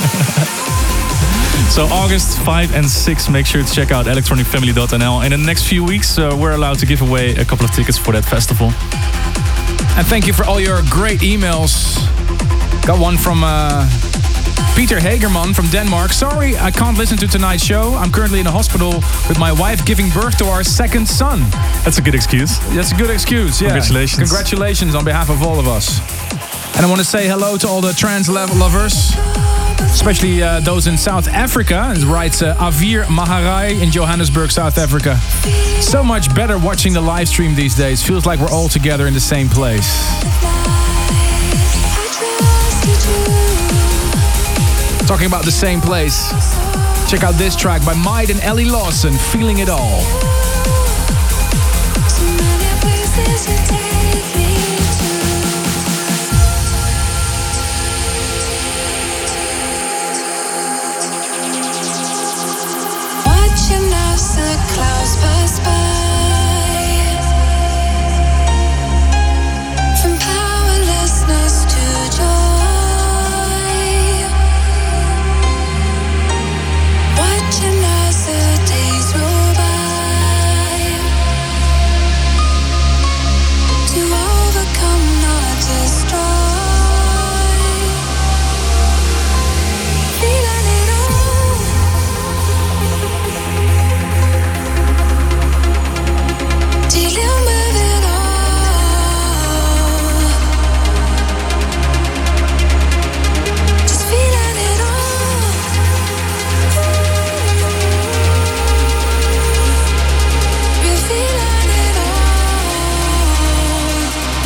S5: So August 5 and 6, make sure to check out electronicfamily.nl. And in the next few weeks, we're allowed to give away a couple of tickets for that festival.
S3: And thank you for all your great emails. Got one from Peter Hagerman from Denmark. Sorry, I can't listen to tonight's show. I'm currently in a hospital with my wife giving birth to our second son.
S5: That's a good excuse.
S3: That's a good excuse, yeah.
S5: Congratulations.
S3: Congratulations on behalf of all of us. And I want to say hello to all the trans lovers, especially those in South Africa. It writes Avir Maharai in Johannesburg, South Africa. So much better watching the live stream these days. Feels like we're all together in the same place. Talking about the same place, check out this track by Maid and Ellie Lawson, Feeling It All.
S7: Watching as the clouds pass by, from powerlessness to joy. Watching as the days roll by, to overcome, not destroy. Feeling it all, dealing with it all, just feeling it all. We're feeling it all.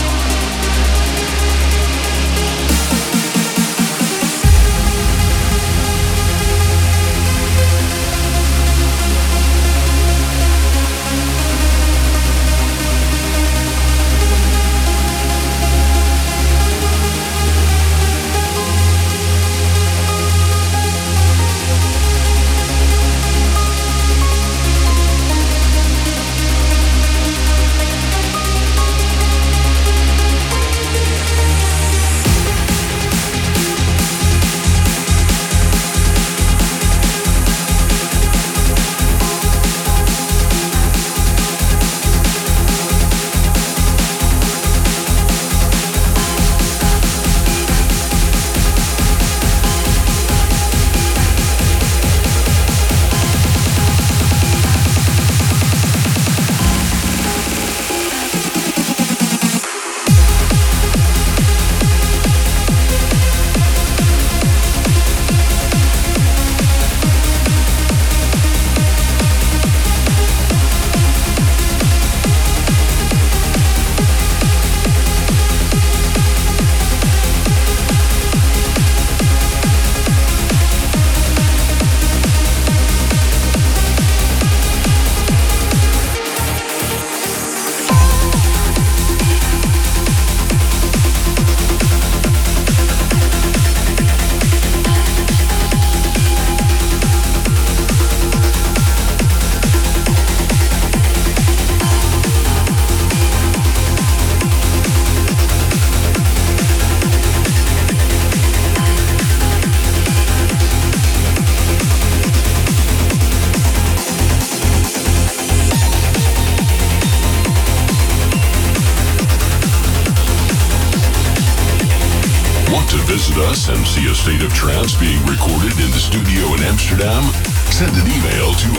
S4: Visit us and see a State of Trance being recorded in the studio in Amsterdam? Send an email to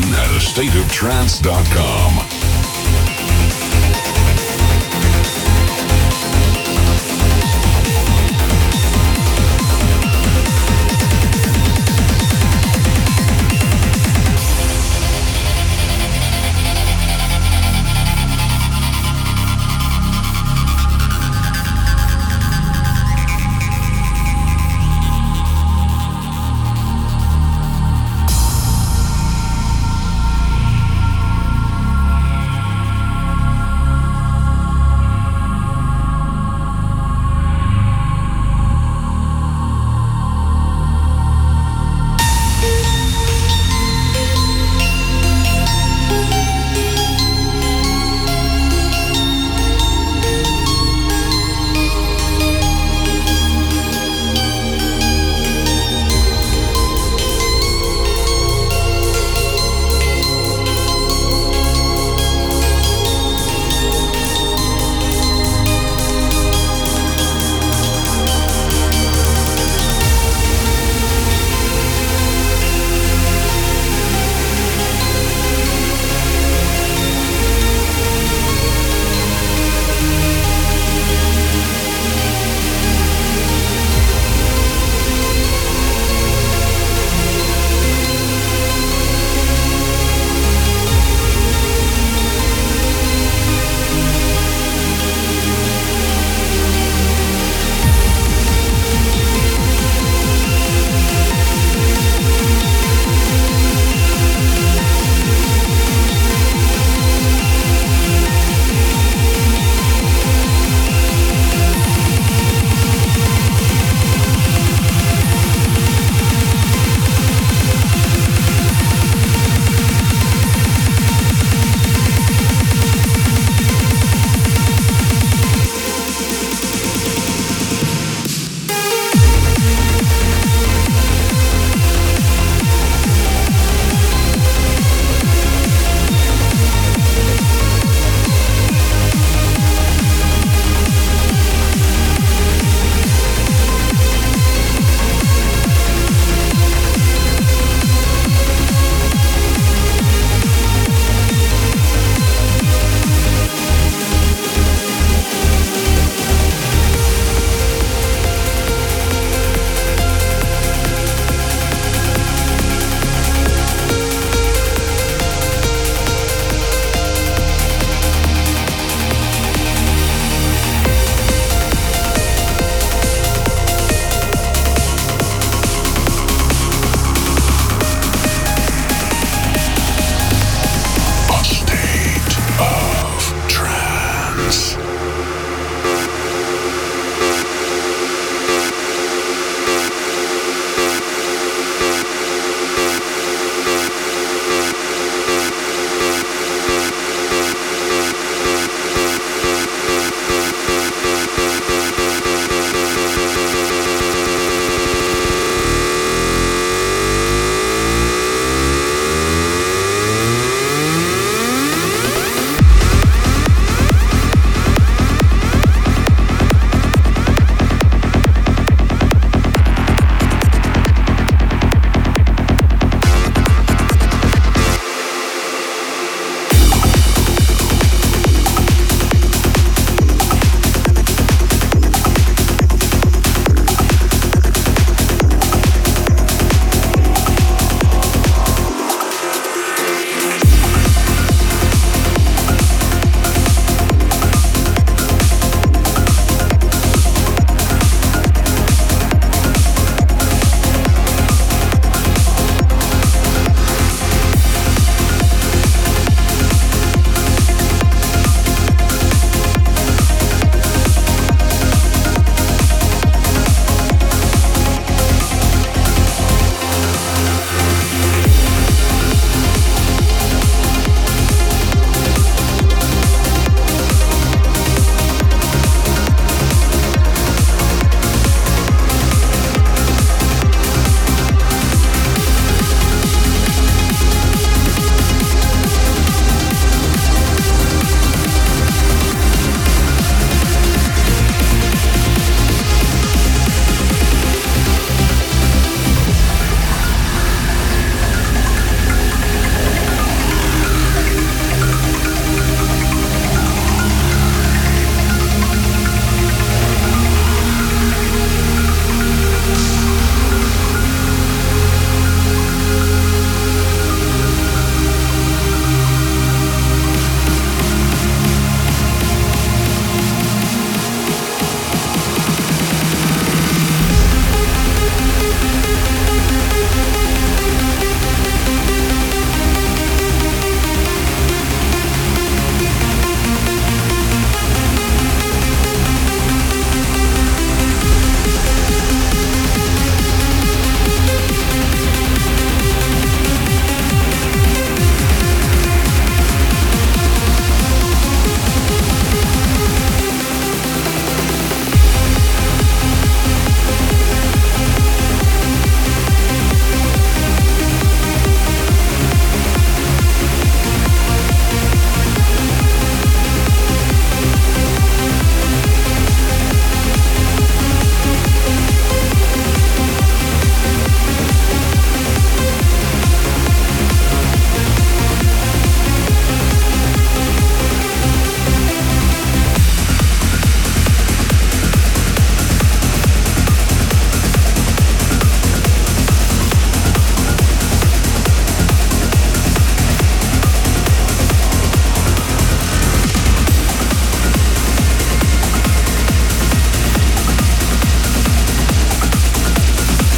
S4: armin@astateoftrance.com.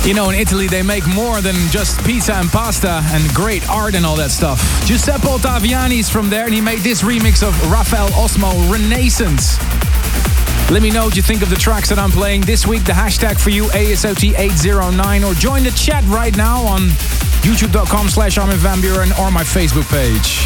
S3: You know, in Italy they make more than just pizza and pasta and great art and all that stuff. Giuseppe Ottaviani is from there and he made this remix of Rafael Osmo, Renaissance. Let me know what you think of the tracks that I'm playing this week. The hashtag for you, ASOT809, or join the chat right now on youtube.com/Armin van Buuren or my Facebook page.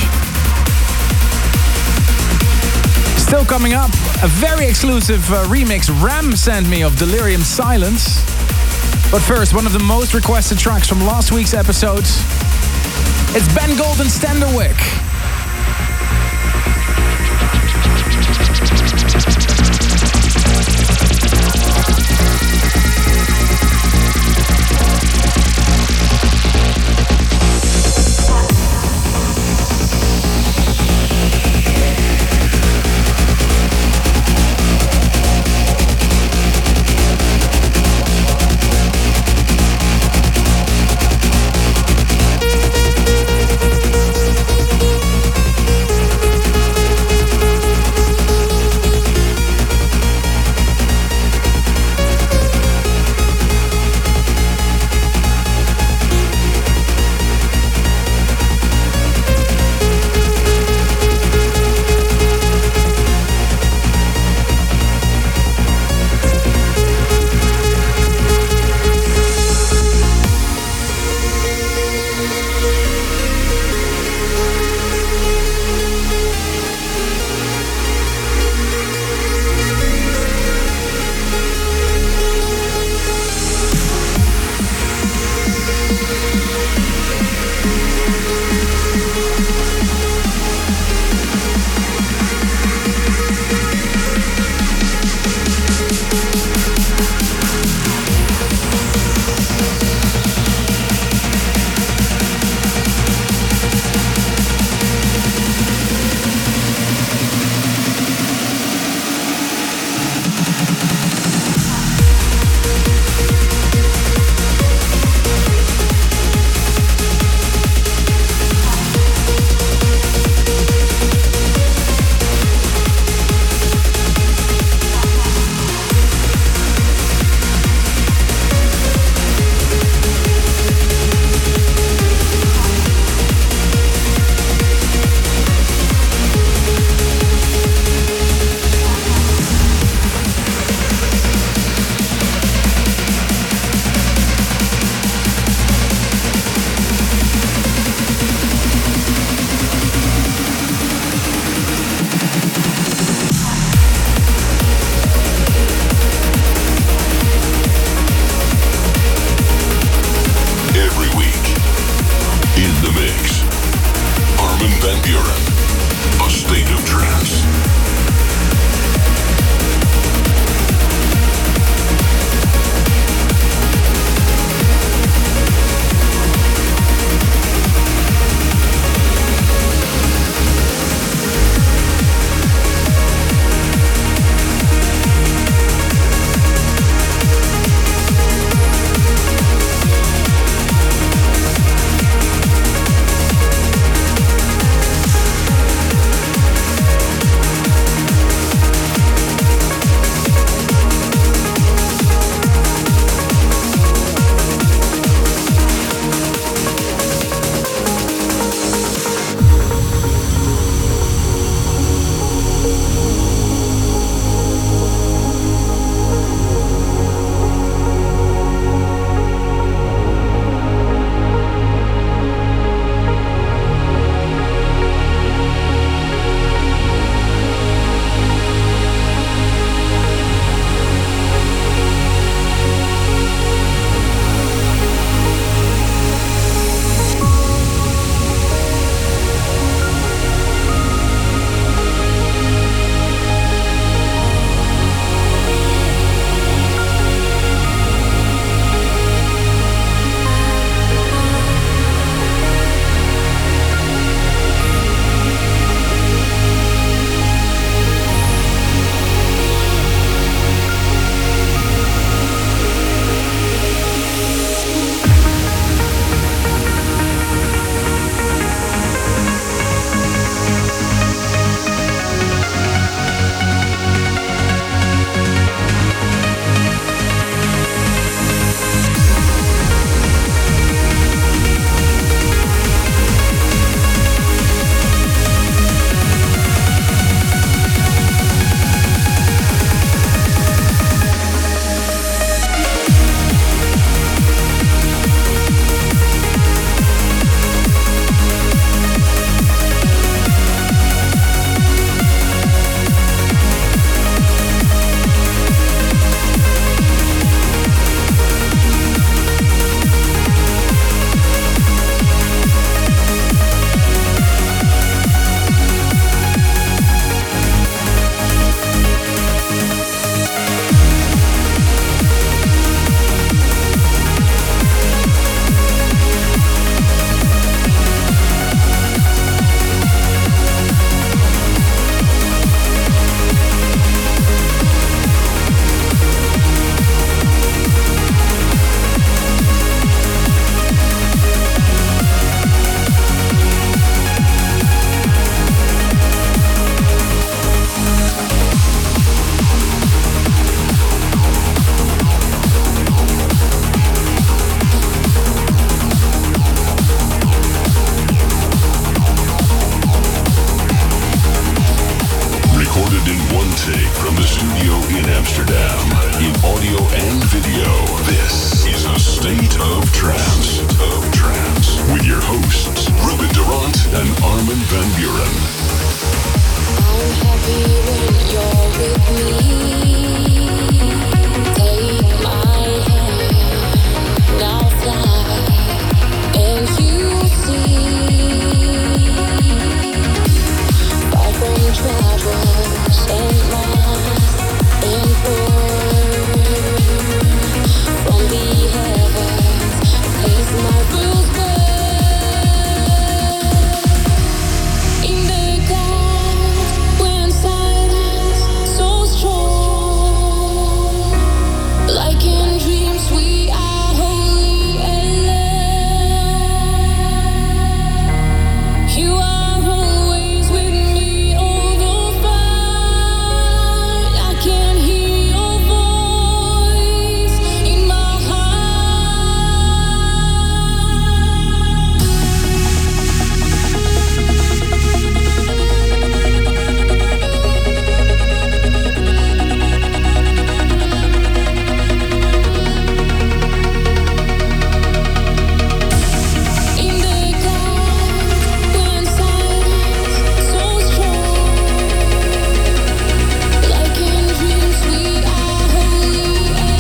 S3: Still coming up, a very exclusive remix Ram sent me of Delirium Silence. But first, one of the most requested tracks from last week's episode. It's Ben Gold and Standerwick.
S4: Armin van Buuren.
S7: I'm happy when you're with me. Take my hand, now fly, and you'll see. Far from troubles and loss and war, from the heavens, place my rules burn. In the dark, when silence so strong, like in dreams we are holy alone. You are always with me all the fight. I can hear your voice in my In the dark, when silence so strong, like in dreams we are holy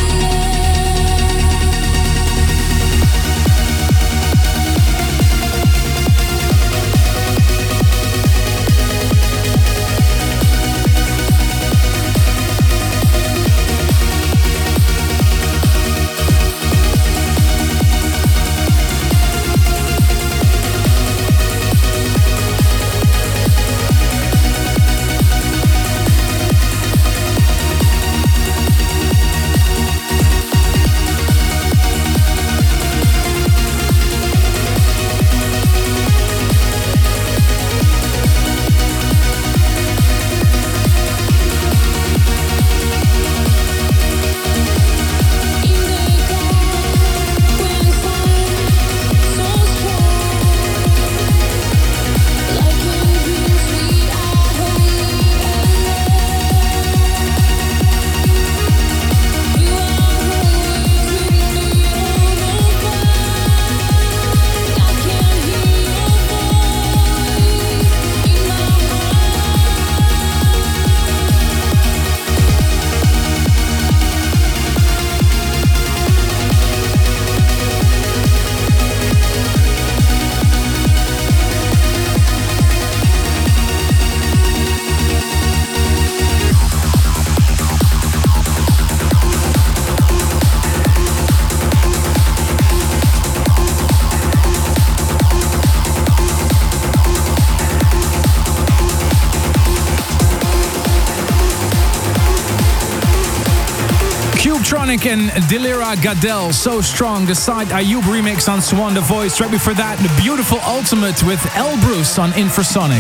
S3: Cubetronic and Delira Gadel, So Strong, the Side Ayub remix on Swan the Voice. Right before that, the beautiful Ultimate with Elbrus on Infrasonic.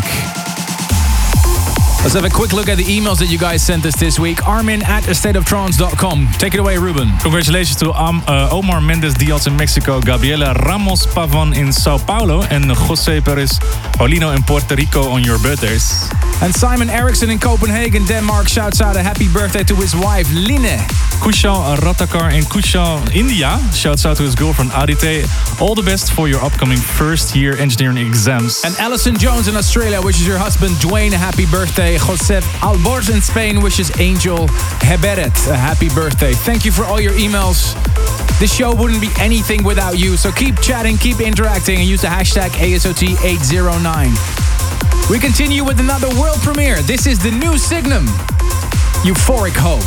S3: Let's have a quick look at the emails that you guys sent us this week. Armin@astateoftrance.com. Take it away, Ruben.
S5: Congratulations to Omar Mendes Diaz in Mexico, Gabriela Ramos Pavon in Sao Paulo, and José Perez Paulino in Puerto Rico on your birthdays.
S3: And Simon Eriksson in Copenhagen, Denmark, shouts out a happy birthday to his wife, Line.
S5: Kushal Ratakar in Kushal, India, shouts out to his girlfriend Adite. All the best for your upcoming first year engineering exams.
S3: And Alison Jones in Australia wishes your husband Dwayne a happy birthday. Josep Albors in Spain wishes Angel Heberet a happy birthday. Thank you for all your emails. This show wouldn't be anything without you, so keep chatting, keep interacting, and use the hashtag ASOT809. We continue with another world premiere. This is the new Signum, Euphoric Hope.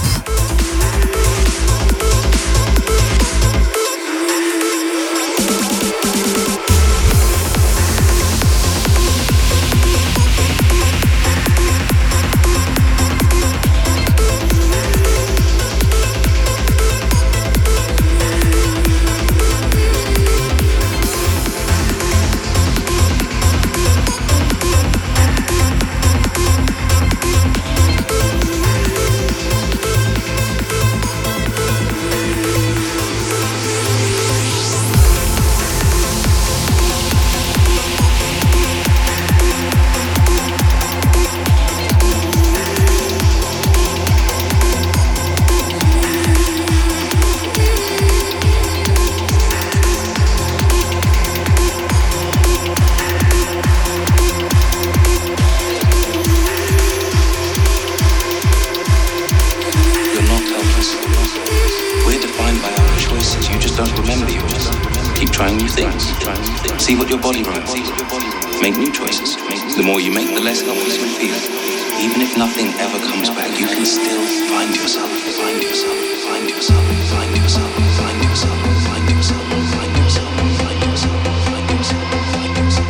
S12: what your body wants. Make new choices. The more you make, the less helpless you feel. Even if nothing ever comes back, you can still find yourself, find yourself, find yourself, find yourself, find yourself, find yourself, find yourself, find yourself, find yourself, find yourself.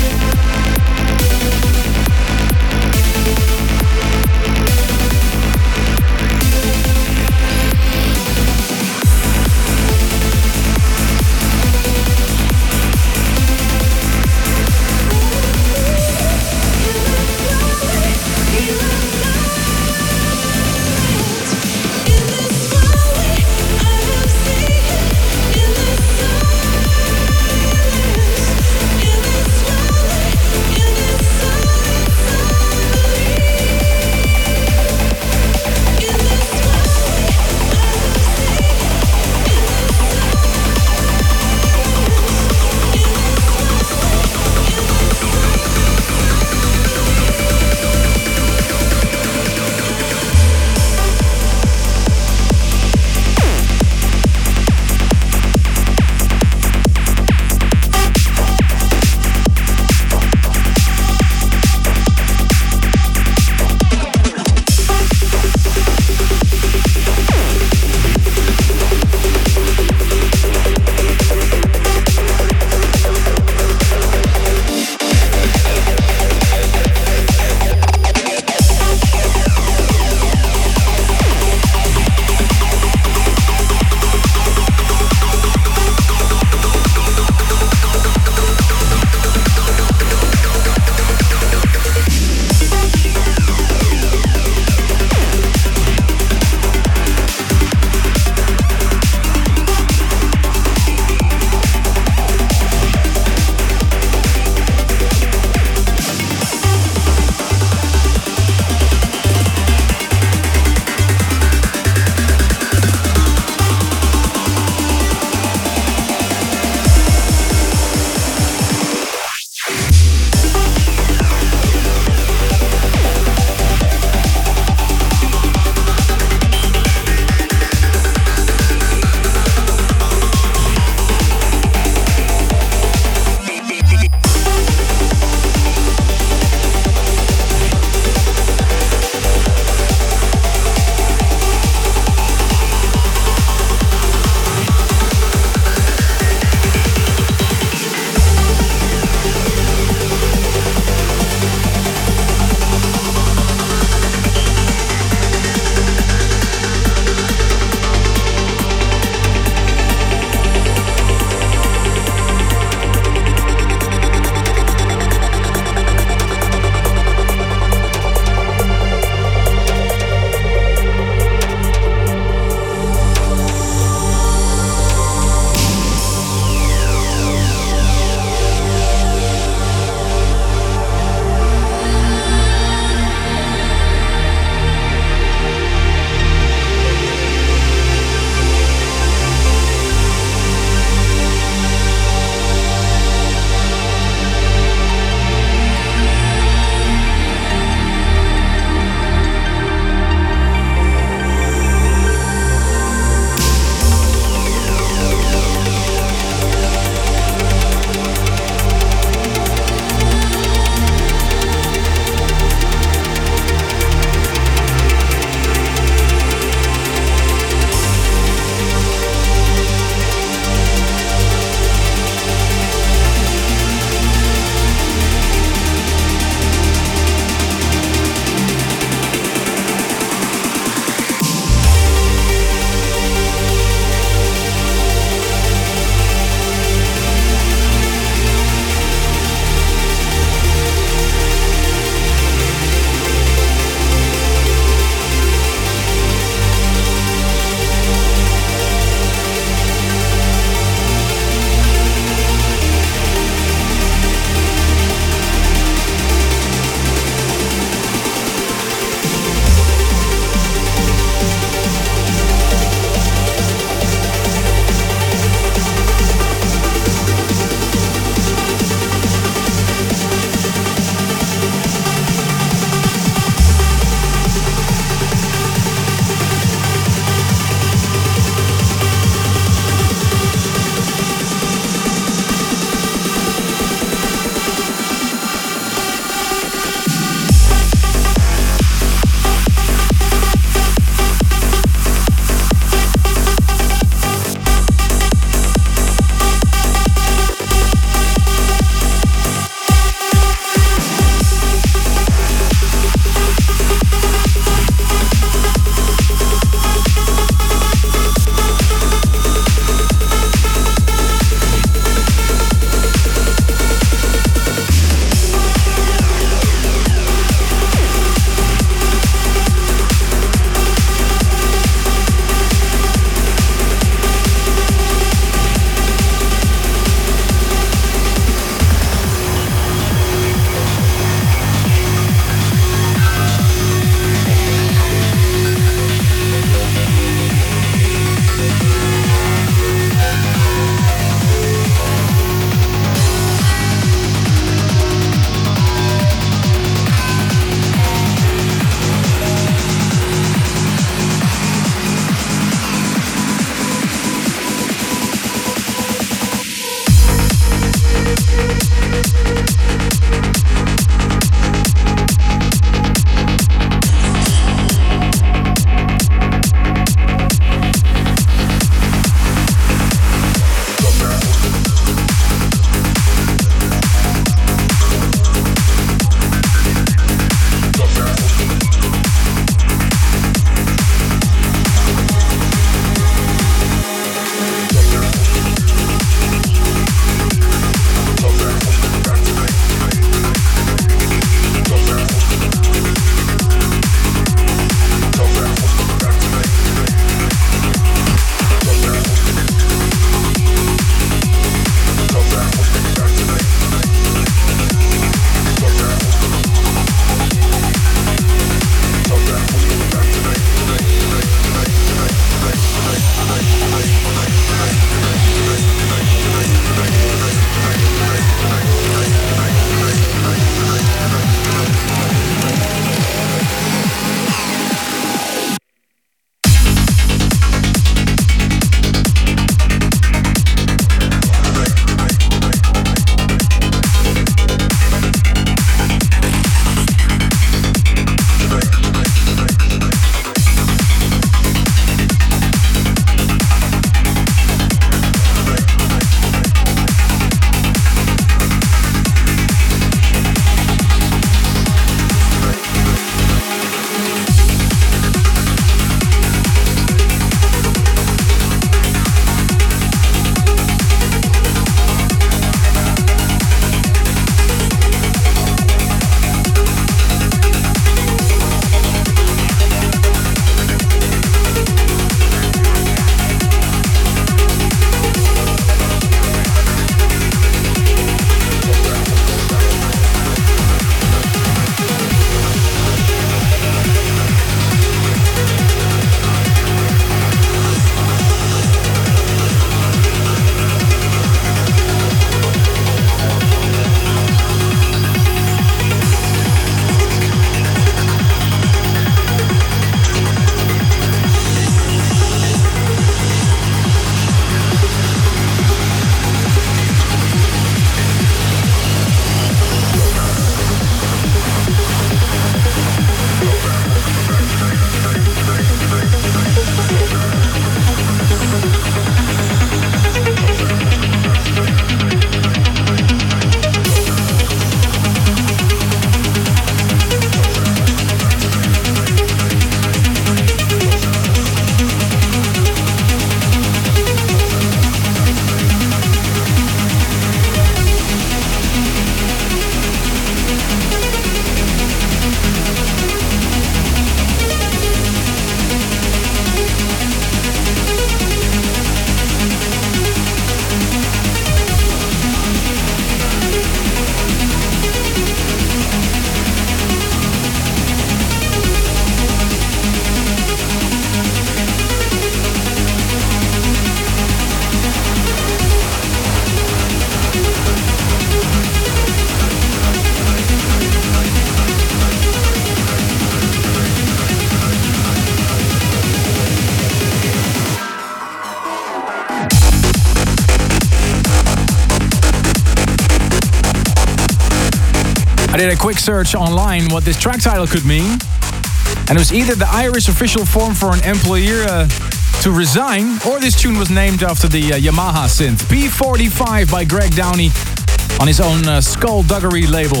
S3: I did a quick search online what this track title could mean. And it was either the Irish official form for an employer to resign, or this tune was named after the Yamaha synth. P45 by Greg Downey on his own Skullduggery label.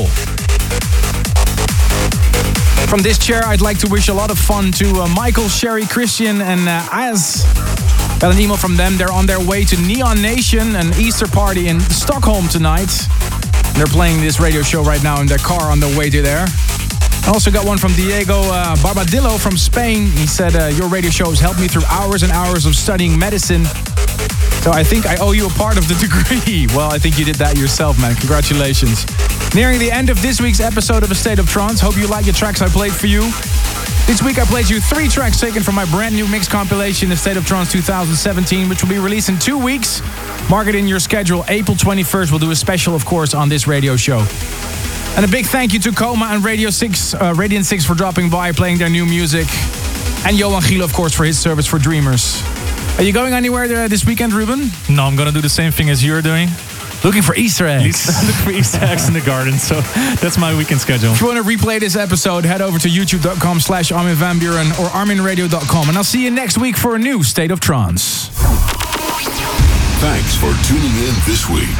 S3: From this chair, I'd like to wish a lot of fun to Michael, Sherry, Christian, and Az. Got an email from them. They're on their way to Neon Nation, an Easter party in Stockholm tonight. They're playing this radio show right now in their car on their way to there. I also got one from Diego Barbadillo from Spain. He said, your radio show has helped me through hours and hours of studying medicine. So I think I owe you a part of the degree. Well, I think you did that yourself, man. Congratulations. Nearing the end of this week's episode of A State of Trance. Hope you like the tracks I played for you. This week I played you 3 tracks taken from my brand new mix compilation, The State of Trance 2017, which will be released in 2 weeks. Mark it in your schedule. April 21st, we'll do a special, of course, on this radio show. And a big thank you to Coma and Radiant 6 for dropping by, playing their new music. And Johan Giel, of course, for his service for Dreamers. Are you going anywhere this weekend, Ruben?
S5: No, I'm going to do the same thing as you're doing.
S3: Looking for Easter eggs.
S5: Looking for Easter eggs in the garden. So that's my weekend schedule.
S3: If you want to replay this episode, head over to youtube.com/Armin van Buuren or arminradio.com. And I'll see you next week for a new State of Trance.
S4: Thanks for tuning in this week.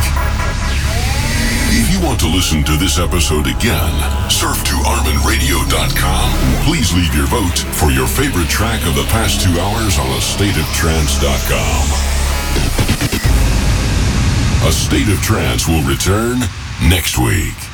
S4: If you want to listen to this episode again, surf to arminradio.com. Please leave your vote for your favorite track of the past 2 hours on astateoftrance.com. A State of Trance will return next week.